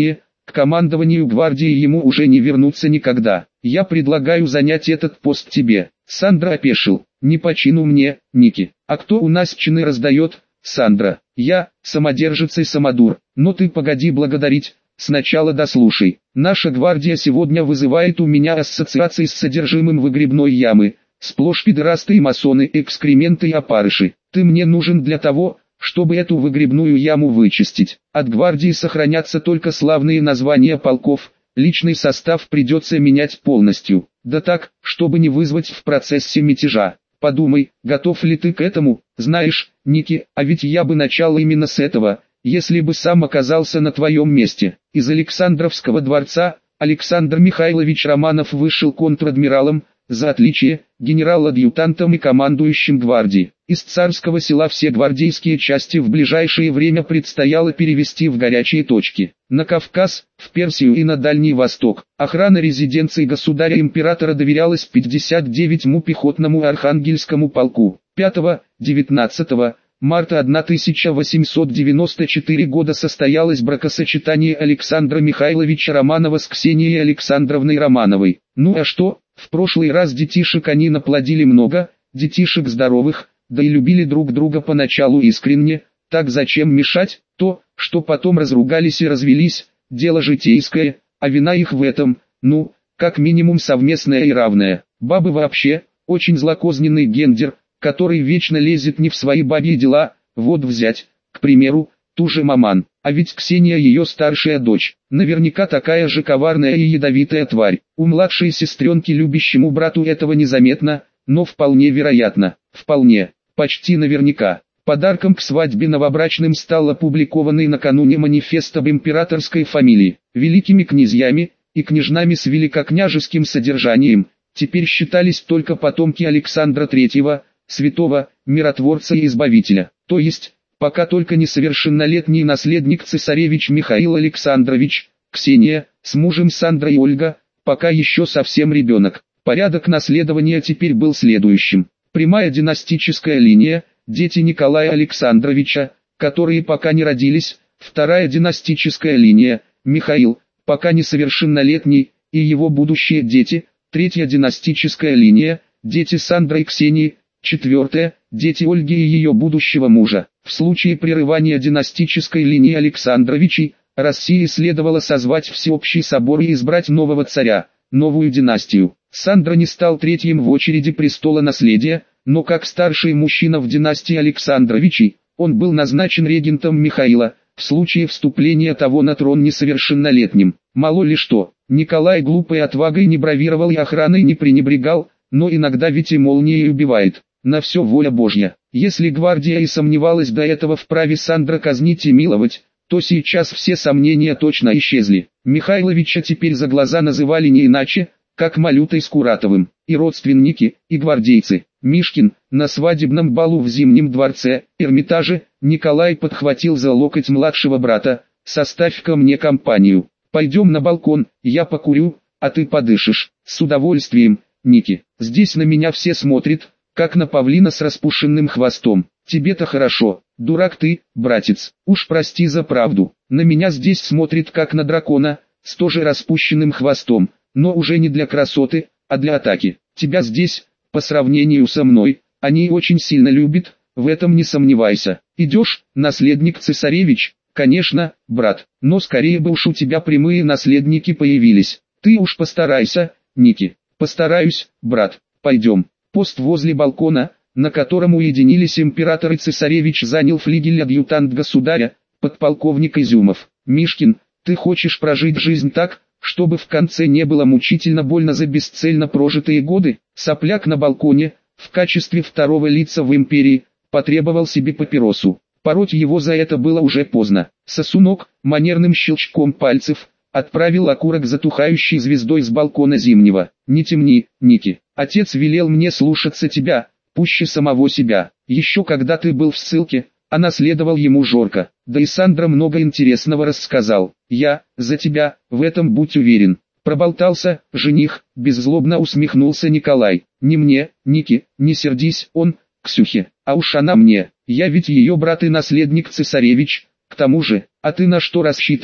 S1: К командованию гвардии ему уже не вернуться никогда. Я предлагаю занять этот пост тебе. Сандра опешил. Не по чину мне, Ники. А кто у нас чины раздает? Сандра. Я, самодержец и самодур. Но ты погоди благодарить. Сначала дослушай. Наша гвардия сегодня вызывает у меня ассоциации с содержимым выгребной ямы. Сплошь пидорасты и масоны, экскременты и опарыши. Ты мне нужен для того, чтобы эту выгребную яму вычистить. От гвардии сохранятся только славные названия полков, личный состав придется менять полностью. Да так, чтобы не вызвать в процессе мятежа. Подумай, готов ли ты к этому? Знаешь, Ники, а ведь я бы начал именно с этого, если бы сам оказался на твоем месте. Из Александровского дворца Александр Михайлович Романов вышел контр-адмиралом, за отличие, генерал-адъютантом и командующим гвардии. Из Царского Села все гвардейские части в ближайшее время предстояло перевести в горячие точки. На Кавказ, в Персию и на Дальний Восток. Охрана резиденции государя-императора доверялась пятьдесят девятому пехотному Архангельскому полку. пятого-девятнадцатого марта тысяча восемьсот девяносто четвёртого года состоялось бракосочетание Александра Михайловича Романова с Ксенией Александровной Романовой. Ну а что, в прошлый раз детишек они наплодили много, детишек здоровых, да и любили друг друга поначалу искренне, так зачем мешать? То, что потом разругались и развелись, дело житейское, а вина их в этом, ну, как минимум совместная и равная. Бабы вообще, очень злокозненный гендер, который вечно лезет не в свои бабьи дела. Вот взять, к примеру, ту же Маман, а ведь Ксения ее старшая дочь, наверняка такая же коварная и ядовитая тварь. У младшей сестренки любящему брату этого незаметно, но вполне вероятно, вполне, почти наверняка. Подарком к свадьбе новобрачным стал опубликованный накануне манифест об императорской фамилии. Великими князьями и княжнами с великокняжеским содержанием теперь считались только потомки Александра третьего, святого, миротворца и избавителя, то есть, пока только несовершеннолетний наследник цесаревич Михаил Александрович, Ксения, с мужем Сандра и Ольга, пока еще совсем ребенок. Порядок наследования теперь был следующим. Прямая династическая линия, дети Николая Александровича, которые пока не родились, вторая династическая линия, Михаил, пока несовершеннолетний, и его будущие дети, третья династическая линия, дети Сандры и Ксении, четвертая, дети Ольги и ее будущего мужа. В случае прерывания династической линии Александровичей, России следовало созвать всеобщий собор и избрать нового царя, новую династию. Сандра не стал третьим в очереди престола наследия, но как старший мужчина в династии Александровичей, он был назначен регентом Михаила, в случае вступления того на трон несовершеннолетним. Мало ли что, Николай глупой отвагой не бравировал и охраной не пренебрегал, но иногда ведь и молнией убивает. На все воля Божья. Если гвардия и сомневалась до этого в праве Сандра казнить и миловать, то сейчас все сомнения точно исчезли. Михайловича теперь за глаза называли не иначе, как Малютой Скуратовым. И родственники, и гвардейцы. Мишкин, на свадебном балу в Зимнем дворце, Эрмитаже, Николай подхватил за локоть младшего брата: «Составь-ка мне компанию. Пойдем на балкон, я покурю, а ты подышишь». «С удовольствием, Ники. Здесь на меня все смотрят, как на павлина с распушенным хвостом. Тебе-то хорошо, дурак ты, братец, уж прости за правду. На меня здесь смотрят как на дракона, с тоже распущенным хвостом, но уже не для красоты, а для атаки. Тебя здесь, по сравнению со мной, они очень сильно любят, в этом не сомневайся. Идешь, наследник цесаревич?» «Конечно, брат, но скорее бы уж у тебя прямые наследники появились. Ты уж постарайся, Ники». «Постараюсь, брат, пойдем». Пост возле балкона, на котором уединились император и цесаревич, занял флигель-адъютант государя, подполковник Изюмов. «Мишкин, ты хочешь прожить жизнь так, чтобы в конце не было мучительно больно за бесцельно прожитые годы?» Сопляк на балконе, в качестве второго лица в империи, потребовал себе папиросу. Пороть его за это было уже поздно. Сосунок, манерным щелчком пальцев, отправил окурок затухающей звездой с балкона Зимнего. «Не темни, Ники. Отец велел мне слушаться тебя, пуще самого себя. Еще когда ты был в ссылке, а наследовал ему Жорка. Да и Сандра много интересного рассказал. Я, за тебя, в этом будь уверен». Проболтался, жених, беззлобно усмехнулся Николай. «Не мне, Ники, не сердись, он, Ксюхе, а уж она мне. Я ведь ее брат и наследник цесаревич, к тому же, а ты на что рассчитывал?»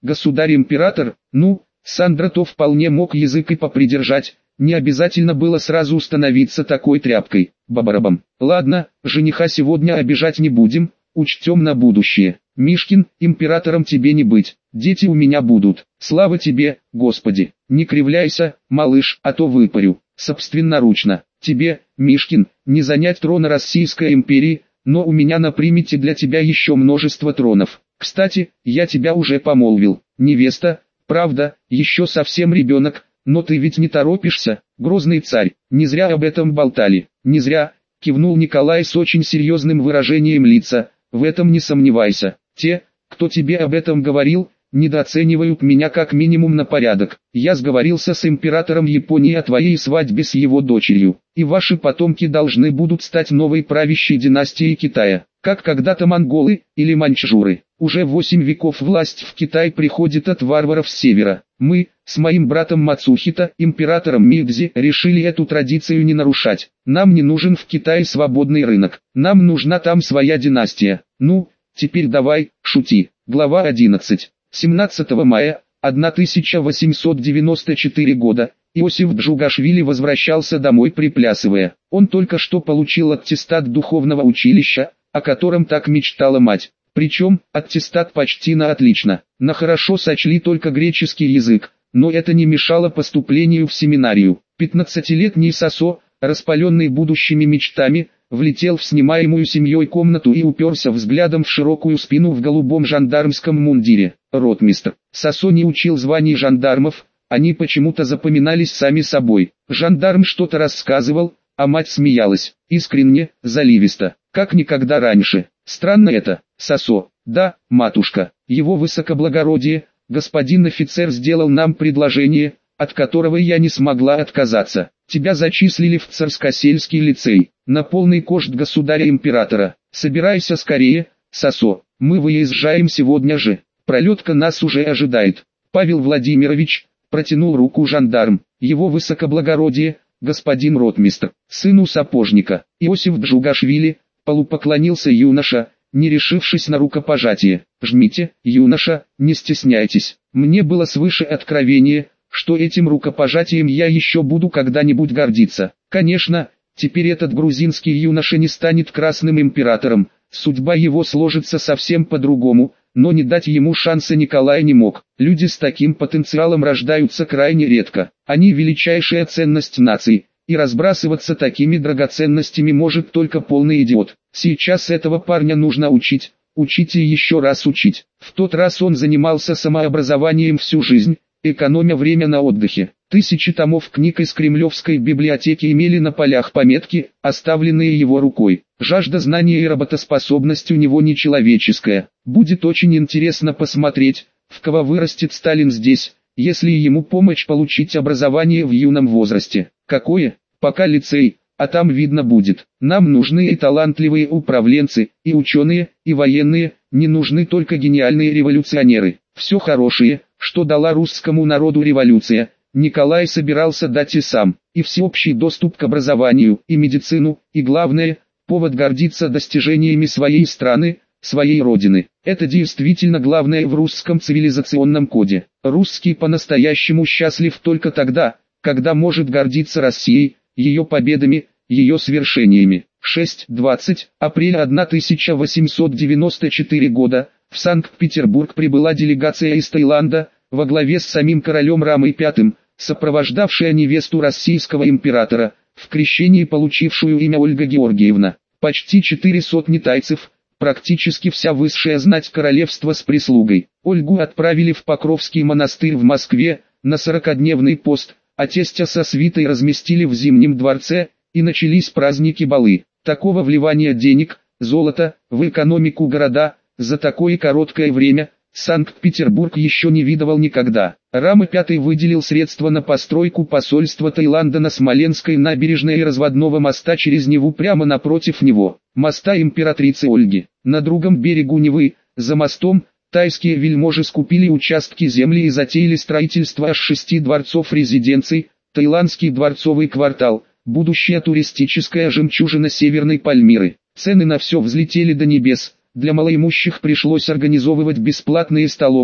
S1: Государь-император, ну, Сандра то вполне мог язык и попридержать, не обязательно было сразу становиться такой тряпкой. Бабарабам. Ладно, жениха сегодня обижать не будем, учтем на будущее. Мишкин, императором тебе не быть, дети у меня будут. Слава тебе, Господи. Не кривляйся, малыш, а то выпарю. Собственноручно. Тебе, Мишкин, не занять трона Российской империи, но у меня на примете для тебя еще множество тронов. Кстати, я тебя уже помолвил. Невеста, правда, еще совсем ребенок, но ты ведь не торопишься, грозный царь. Не зря об этом болтали. Не зря, кивнул Николай с очень серьезным выражением лица, в этом не сомневайся. Те, кто тебе об этом говорил, недооценивают меня как минимум на порядок. Я сговорился с императором Японии о твоей свадьбе с его дочерью, и ваши потомки должны будут стать новой правящей династией Китая, как когда-то монголы или маньчжуры. Уже восемь веков власть в Китай приходит от варваров с севера. Мы, с моим братом Мацухито, императором Мидзи, решили эту традицию не нарушать. Нам не нужен в Китае свободный рынок, нам нужна там своя династия. Ну, теперь давай, шути. Глава одиннадцать. семнадцатого мая тысяча восемьсот девяносто четвёртого года, Иосиф Джугашвили возвращался домой приплясывая. Он только что получил аттестат духовного училища, о котором так мечтала мать. Причем, аттестат почти на отлично. На хорошо сочли только греческий язык, но это не мешало поступлению в семинарию. Пятнадцатилетний Сосо, распаленный будущими мечтами, влетел в снимаемую семьей комнату и уперся взглядом в широкую спину в голубом жандармском мундире. Ротмистр. Сосо не учил званий жандармов, они почему-то запоминались сами собой. Жандарм что-то рассказывал, а мать смеялась, искренне, заливисто, как никогда раньше. Странно это, Сосо. Да, матушка, его высокоблагородие, господин офицер сделал нам предложение, от которого я не смогла отказаться. Тебя зачислили в Царскосельский лицей, на полный кошт государя-императора. Собирайся скорее, Сосо, мы выезжаем сегодня же. Пролетка нас уже ожидает. Павел Владимирович, протянул руку жандарм, его высокоблагородие, господин ротмистр, сыну сапожника, Иосиф Джугашвили, полупоклонился юноша, не решившись на рукопожатие. Жмите, юноша, не стесняйтесь. Мне было свыше откровение, что этим рукопожатием я еще буду когда-нибудь гордиться. Конечно, теперь этот грузинский юноша не станет красным императором, судьба его сложится совсем по-другому, но не дать ему шанса Николай не мог. Люди с таким потенциалом рождаются крайне редко. Они величайшая ценность нации, и разбрасываться такими драгоценностями может только полный идиот. Сейчас этого парня нужно учить, учить и еще раз учить. В тот раз он занимался самообразованием всю жизнь, экономя время на отдыхе. Тысячи томов книг из Кремлевской библиотеки имели на полях пометки, оставленные его рукой. Жажда знания и работоспособность у него нечеловеческая. Будет очень интересно посмотреть, в кого вырастет Сталин здесь, если ему помочь получить образование в юном возрасте. Какое? Пока лицей, а там видно будет. Нам нужны и талантливые управленцы, и ученые, и военные, не нужны только гениальные революционеры. Все хорошее, что дала русскому народу революция, Николай собирался дать и сам, и всеобщий доступ к образованию, и медицину, и главное, повод гордиться достижениями своей страны, своей родины. Это действительно главное в русском цивилизационном коде. Русский по-настоящему счастлив только тогда, когда может гордиться Россией, ее победами, ее свершениями. шесть двадцать апреля тысяча восемьсот девяносто четвёртого года, в Санкт-Петербург прибыла делегация из Таиланда, во главе с самим королем Рамой пятым, сопровождавшая невесту российского императора, в крещении получившую имя Ольга Георгиевна. Почти четыре сотни тайцев, практически вся высшая знать королевства с прислугой. Ольгу отправили в Покровский монастырь в Москве, на сорокадневный пост, а тестя со свитой разместили в Зимнем дворце, и начались праздники-балы. Такого вливания денег, золота, в экономику города, за такое короткое время, Санкт-Петербург еще не видывал никогда. Рама пятый выделил средства на постройку посольства Таиланда на Смоленской набережной и разводного моста через Неву прямо напротив него, моста императрицы Ольги. На другом берегу Невы, за мостом, тайские вельможи скупили участки земли и затеяли строительство аж шести дворцов-резиденций, Таиландский дворцовый квартал, будущая туристическая жемчужина Северной Пальмиры. Цены на все взлетели до небес. Для малоимущих пришлось организовывать бесплатные столовые,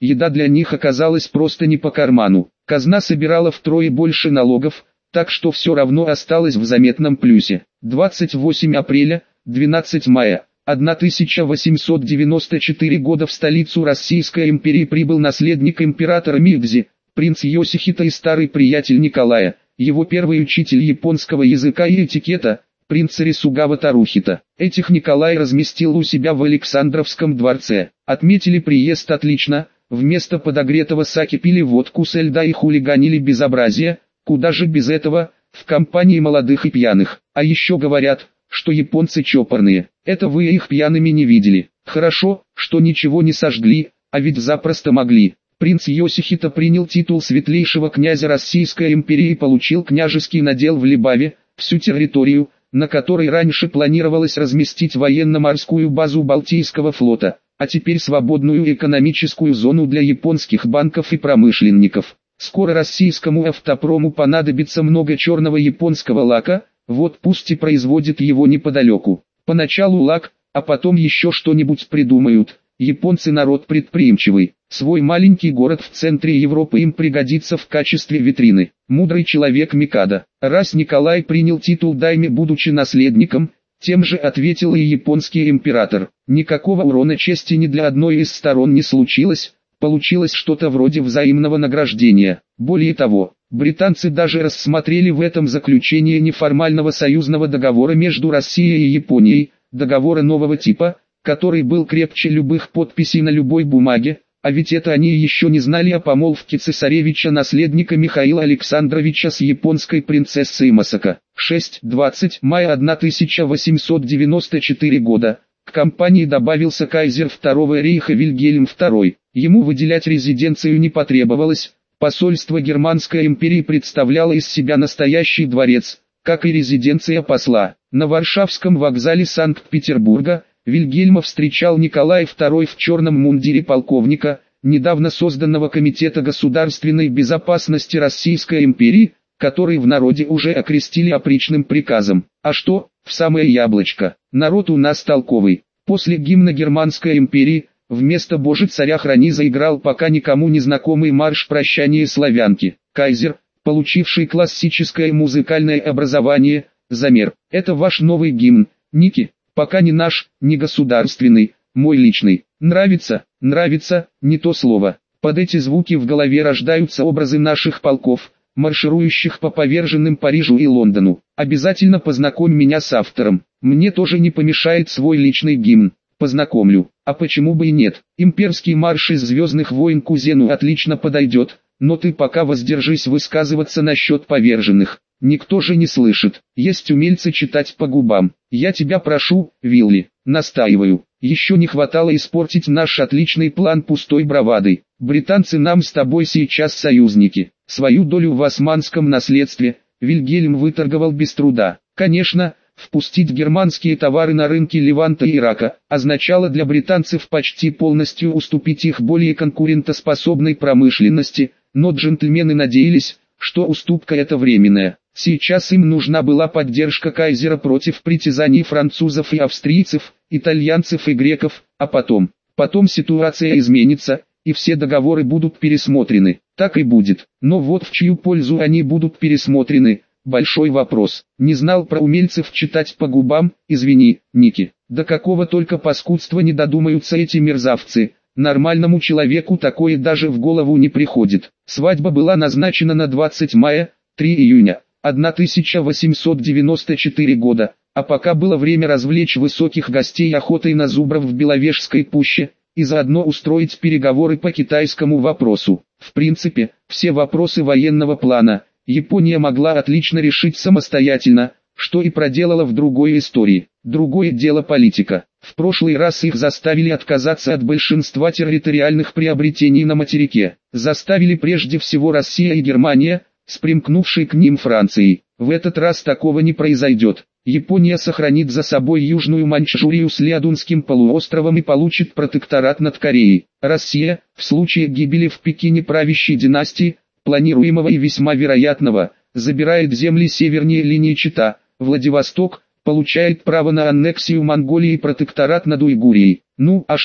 S1: еда для них оказалась просто не по карману. Казна собирала втрое больше налогов, так что все равно осталось в заметном плюсе. двадцать восьмого апреля, двенадцатого мая тысяча восемьсот девяностого четвёртого года в столицу Российской империи прибыл наследник императора Мидзи, принц Йосихито и старый приятель Николая, его первый учитель японского языка и этикета, принц Рисугава Тарухита. Этих Николай разместил у себя в Александровском дворце. Отметили приезд отлично, вместо подогретого саке пили водку со льда и хулиганили безобразие, куда же без этого, в компании молодых и пьяных. А еще говорят, что японцы чопорные. Это вы их пьяными не видели. Хорошо, что ничего не сожгли, а ведь запросто могли. Принц Йосихито принял титул светлейшего князя Российской империи и получил княжеский надел в Либаве, всю территорию, на которой раньше планировалось разместить военно-морскую базу Балтийского флота, а теперь свободную экономическую зону для японских банков и промышленников. Скоро российскому автопрому понадобится много черного японского лака, вот пусть и производит его неподалеку. Поначалу лак, а потом еще что-нибудь придумают. Японцы народ предприимчивый. Свой маленький город в центре Европы им пригодится в качестве витрины. Мудрый человек Микадо. Раз Николай принял титул дайме, будучи наследником, тем же ответил и японский император. Никакого урона чести ни для одной из сторон не случилось, получилось что-то вроде взаимного награждения. Более того, британцы даже рассмотрели в этом заключение неформального союзного договора между Россией и Японией, договора нового типа, который был крепче любых подписей на любой бумаге, а ведь это они еще не знали о помолвке цесаревича-наследника Михаила Александровича с японской принцессой Масако. шесть двадцать мая тысяча восемьсот девяностого четвёртого года, к компании добавился кайзер Второго рейха Вильгельм второй. Ему выделять резиденцию не потребовалось, посольство Германской империи представляло из себя настоящий дворец, как и резиденция посла. На Варшавском вокзале Санкт-Петербурга Вильгельма встречал Николай второй в черном мундире полковника, недавно созданного Комитета государственной безопасности Российской империи, который в народе уже окрестили опричным приказом. А что, в самое яблочко, народ у нас толковый. После гимна Германской империи, вместо «Боже царя храни» заиграл пока никому не знакомый марш прощания славянки. Кайзер, получивший классическое музыкальное образование, замер. Это ваш новый гимн, Ники. Пока не наш, не государственный, мой личный. Нравится, нравится, не то слово. Под эти звуки в голове рождаются образы наших полков, марширующих по поверженным Парижу и Лондону. Обязательно познакомь меня с автором. Мне тоже не помешает свой личный гимн. Познакомлю. А почему бы и нет? Имперский марш из «Звездных войн» кузену отлично подойдет, но ты пока воздержись высказываться насчет поверженных. Никто же не слышит. Есть умельцы читать по губам. Я тебя прошу, Вилли, настаиваю. Еще не хватало испортить наш отличный план пустой бравадой. Британцы нам с тобой сейчас союзники. Свою долю в османском наследстве Вильгельм выторговал без труда. Конечно, впустить германские товары на рынки Леванта и Ирака означало для британцев почти полностью уступить их более конкурентоспособной промышленности, но джентльмены надеялись, что уступка эта временная. Сейчас им нужна была поддержка кайзера против притязаний французов и австрийцев, итальянцев и греков, а потом, потом ситуация изменится, и все договоры будут пересмотрены. Так и будет. Но вот в чью пользу они будут пересмотрены, большой вопрос. Не знал про умельцев читать по губам, извини, Ники. До какого только паскудства не додумаются эти мерзавцы. Нормальному человеку такое даже в голову не приходит. Свадьба была назначена на двадцатое мая, третьего июня тысяча восемьсот девяностого четвёртого года, а пока было время развлечь высоких гостей охотой на зубров в Беловежской пуще, и заодно устроить переговоры по китайскому вопросу. В принципе, все вопросы военного плана Япония могла отлично решить самостоятельно, что и проделала в другой истории. Другое дело политика. В прошлый раз их заставили отказаться от большинства территориальных приобретений на материке. Заставили прежде всего Россия и Германия, с примкнувшей к ним Францией. В этот раз такого не произойдет. Япония сохранит за собой Южную Маньчжурию с Лиадунским полуостровом и получит протекторат над Кореей. Россия, в случае гибели в Пекине правящей династии, планируемого и весьма вероятного, забирает земли севернее линии Чита, Владивосток, получает право на аннексию Монголии и протекторат над Уйгурией. Ну, а что,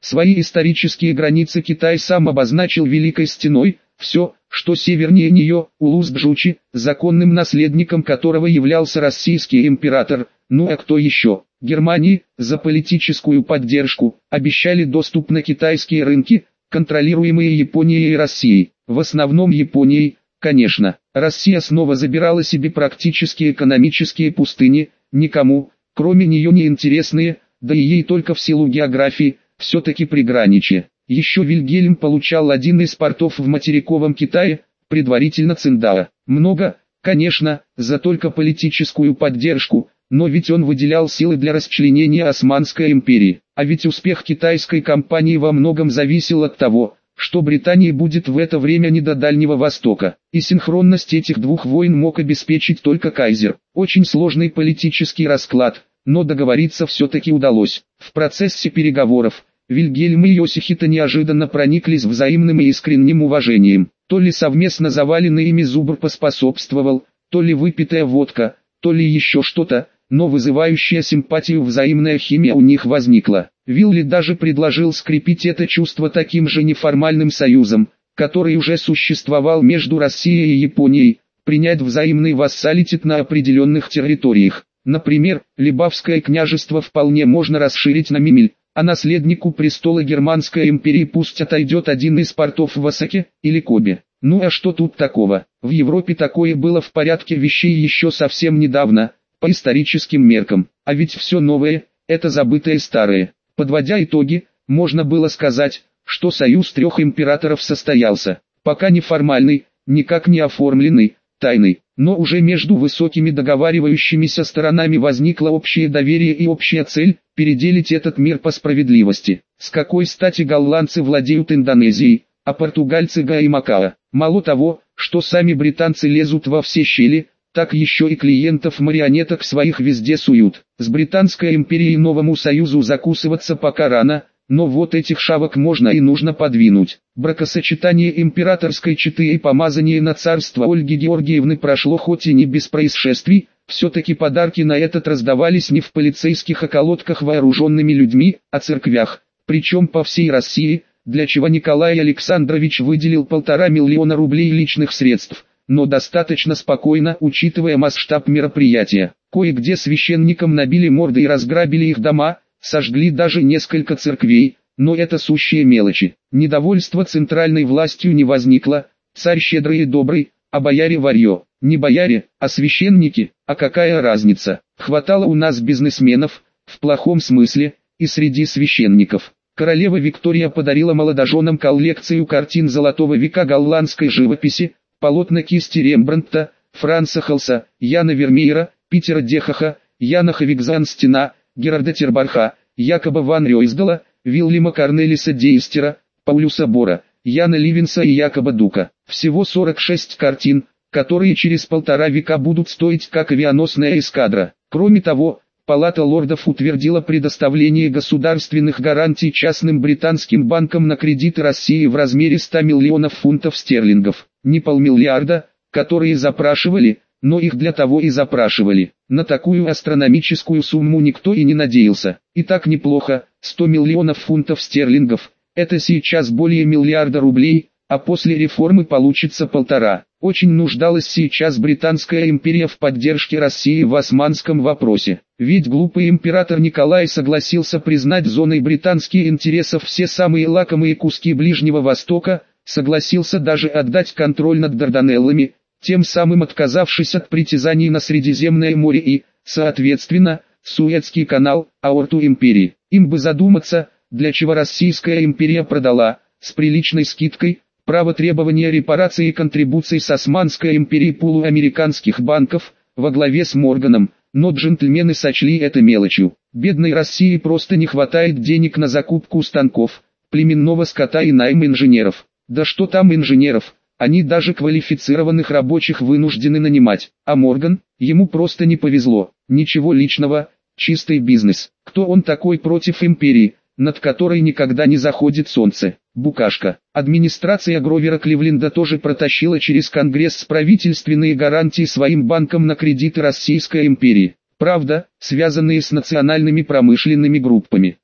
S1: Свои исторические границы Китай сам обозначил Великой Стеной, все, что севернее нее, Улус-Джучи, законным наследником которого являлся российский император, ну а кто еще? Германии, за политическую поддержку, обещали доступ на китайские рынки, контролируемые Японией и Россией, в основном Японией, конечно. Россия снова забирала себе практически экономические пустыни, никому, кроме нее не интересные, да и ей только в силу географии, все-таки приграничье. Еще Вильгельм получал один из портов в материковом Китае, предварительно Циндао. Много, конечно, за только политическую поддержку, но ведь он выделял силы для расчленения Османской империи. А ведь успех китайской кампании во многом зависел от того, что Британии будет в это время не до Дальнего Востока. И синхронность этих двух войн мог обеспечить только кайзер. Очень сложный политический расклад, но договориться все-таки удалось. В процессе переговоров Вильгельм и Йосихито неожиданно прониклись взаимным и искренним уважением. То ли совместно заваленный ими зубр поспособствовал, то ли выпитая водка, то ли еще что-то, но вызывающая симпатию взаимная химия у них возникла. Вилли даже предложил скрепить это чувство таким же неформальным союзом, который уже существовал между Россией и Японией, принять взаимный вассалитет на определенных территориях. Например, Либавское княжество вполне можно расширить на Мимель, а наследнику престола Германской империи пусть отойдет один из портов в Осаке или Кобе. Ну а что тут такого? В Европе такое было в порядке вещей еще совсем недавно, по историческим меркам, а ведь все новое – это забытое старое. Подводя итоги, можно было сказать, что союз трех императоров состоялся, пока неформальный, никак не оформленный, тайный, но уже между высокими договаривающимися сторонами возникло общее доверие и общая цель – переделить этот мир по справедливости. С какой стати голландцы владеют Индонезией, а португальцы Га и Макао? Мало того, что сами британцы лезут во все щели, так еще и клиентов-марионеток своих везде суют. С Британской империей новому союзу закусываться пока рано, но вот этих шавок можно и нужно подвинуть. Бракосочетание императорской четы и помазание на царство Ольги Георгиевны прошло хоть и не без происшествий, все-таки подарки на этот раздавались не в полицейских околотках вооруженными людьми, а церквях, причем по всей России, для чего Николай Александрович выделил полтора миллиона рублей личных средств, но достаточно спокойно, учитывая масштаб мероприятия. Кое-где священникам набили морды и разграбили их дома, сожгли даже несколько церквей, но это сущие мелочи. Недовольство центральной властью не возникло, царь щедрый и добрый, а бояре варьё. Не бояре, а священники, а какая разница? Хватало у нас бизнесменов, в плохом смысле, и среди священников. Королева Виктория подарила молодоженам коллекцию картин золотого века голландской живописи, полотна кисти Рембрандта, Франца Халса, Яна Вермеера, Питера Дехаха, Яна Хавигзанстена, Герарда Тербарха, Якоба ван Рёйсдала, Вильяма Корнелиса Дейстера, Паулюса Бора, Яна Ливенса и Якоба Дука. Всего сорок шесть картин, которые через полтора века будут стоить как авианосная эскадра. Кроме того, Палата лордов утвердила предоставление государственных гарантий частным британским банкам на кредиты России в размере ста миллионов фунтов стерлингов. Не полмиллиарда, которые запрашивали, но их для того и запрашивали. На такую астрономическую сумму никто и не надеялся. И так неплохо, сто миллионов фунтов стерлингов, это сейчас более миллиарда рублей, а после реформы получится полтора. Очень нуждалась сейчас Британская империя в поддержке России в османском вопросе. Ведь глупый император Николай согласился признать зоной британских интересов все самые лакомые куски Ближнего Востока, согласился даже отдать контроль над Дарданеллами, тем самым отказавшись от притязаний на Средиземное море и, соответственно, Суэцкий канал, аорту империи. Им бы задуматься, для чего Российская империя продала, с приличной скидкой, право требования репараций и контрибуций с Османской империей пулу американских банков, во главе с Морганом, но джентльмены сочли это мелочью. Бедной России просто не хватает денег на закупку станков, племенного скота и найм инженеров. Да что там инженеров, они даже квалифицированных рабочих вынуждены нанимать. А Морган, ему просто не повезло. Ничего личного, чистый бизнес. Кто он такой против империи, над которой никогда не заходит солнце? Букашка. Администрация Гровера Кливленда тоже протащила через Конгресс правительственные гарантии своим банкам на кредиты Российской империи. Правда, связанные с национальными промышленными группами.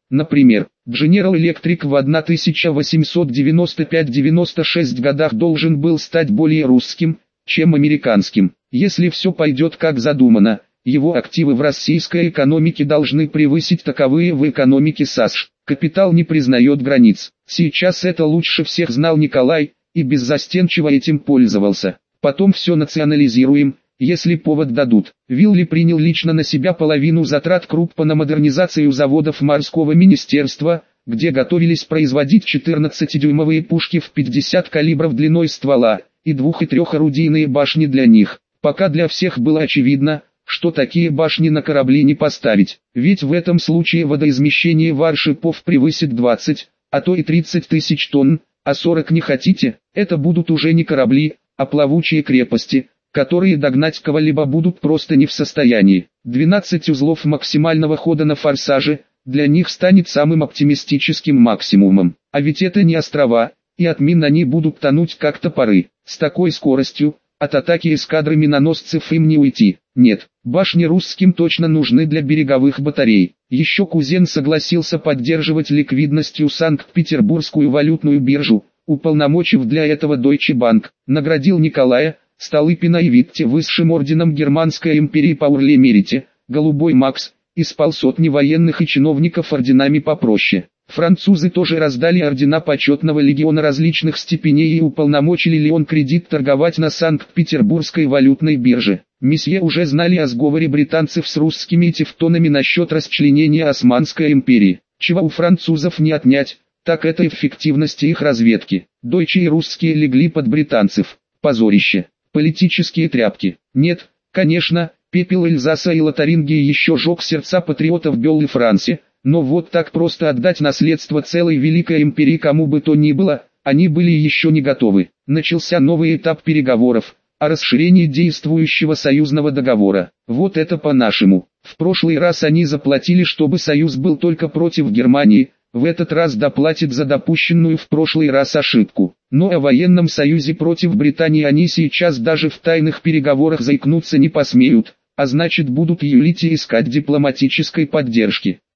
S1: Например, General Electric в тысяча восемьсот девяносто пятом — девяносто шестом годах должен был стать более русским, чем американским. Если все пойдет как задумано, его активы в российской экономике должны превысить таковые в экономике САСШ. Капитал не признает границ. Сейчас это лучше всех знал Николай, и беззастенчиво этим пользовался. Потом все национализируем, если повод дадут. Вилли принял лично на себя половину затрат Круппа на модернизацию заводов морского министерства, где готовились производить четырнадцатидюймовые пушки в пятьдесят калибров длиной ствола, и двух- и трехорудийные башни для них. Пока для всех было очевидно, что такие башни на корабли не поставить, ведь в этом случае водоизмещение варшипов превысит двадцать, а то и тридцать тысяч тонн, а сорок не хотите, это будут уже не корабли, а плавучие крепости, которые догнать кого-либо будут просто не в состоянии. двенадцать узлов максимального хода на форсаже, для них станет самым оптимистическим максимумом. А ведь это не острова, и от мин они будут тонуть как топоры. С такой скоростью, от атаки эскадры миноносцев им не уйти. Нет, башни русским точно нужны для береговых батарей. Еще Кузен согласился поддерживать ликвидностью Санкт-Петербургскую валютную биржу, уполномочив для этого Deutsche Bank, наградил Николая, Столыпина и Витте высшим орденом Германской империи по Урле-Мерите, Голубой Макс, и спал сотни военных и чиновников орденами попроще. Французы тоже раздали ордена почетного легиона различных степеней и уполномочили Леон Кредит торговать на Санкт-Петербургской валютной бирже. Месье уже знали о сговоре британцев с русскими тевтонами насчет расчленения Османской империи. Чего у французов не отнять, так это эффективности их разведки. Дойче и русские легли под британцев. Позорище. Политические тряпки. Нет, конечно, пепел Эльзаса и Лотарингии еще жег сердца патриотов Беллы Франции. Но вот так просто отдать наследство целой великой империи кому бы то ни было, они были еще не готовы. Начался новый этап переговоров, о расширении действующего союзного договора. Вот это по-нашему. В прошлый раз они заплатили, чтобы союз был только против Германии, в этот раз доплатят за допущенную в прошлый раз ошибку. Но о военном союзе против Британии они сейчас даже в тайных переговорах заикнуться не посмеют, а значит будут юлить и искать дипломатической поддержки.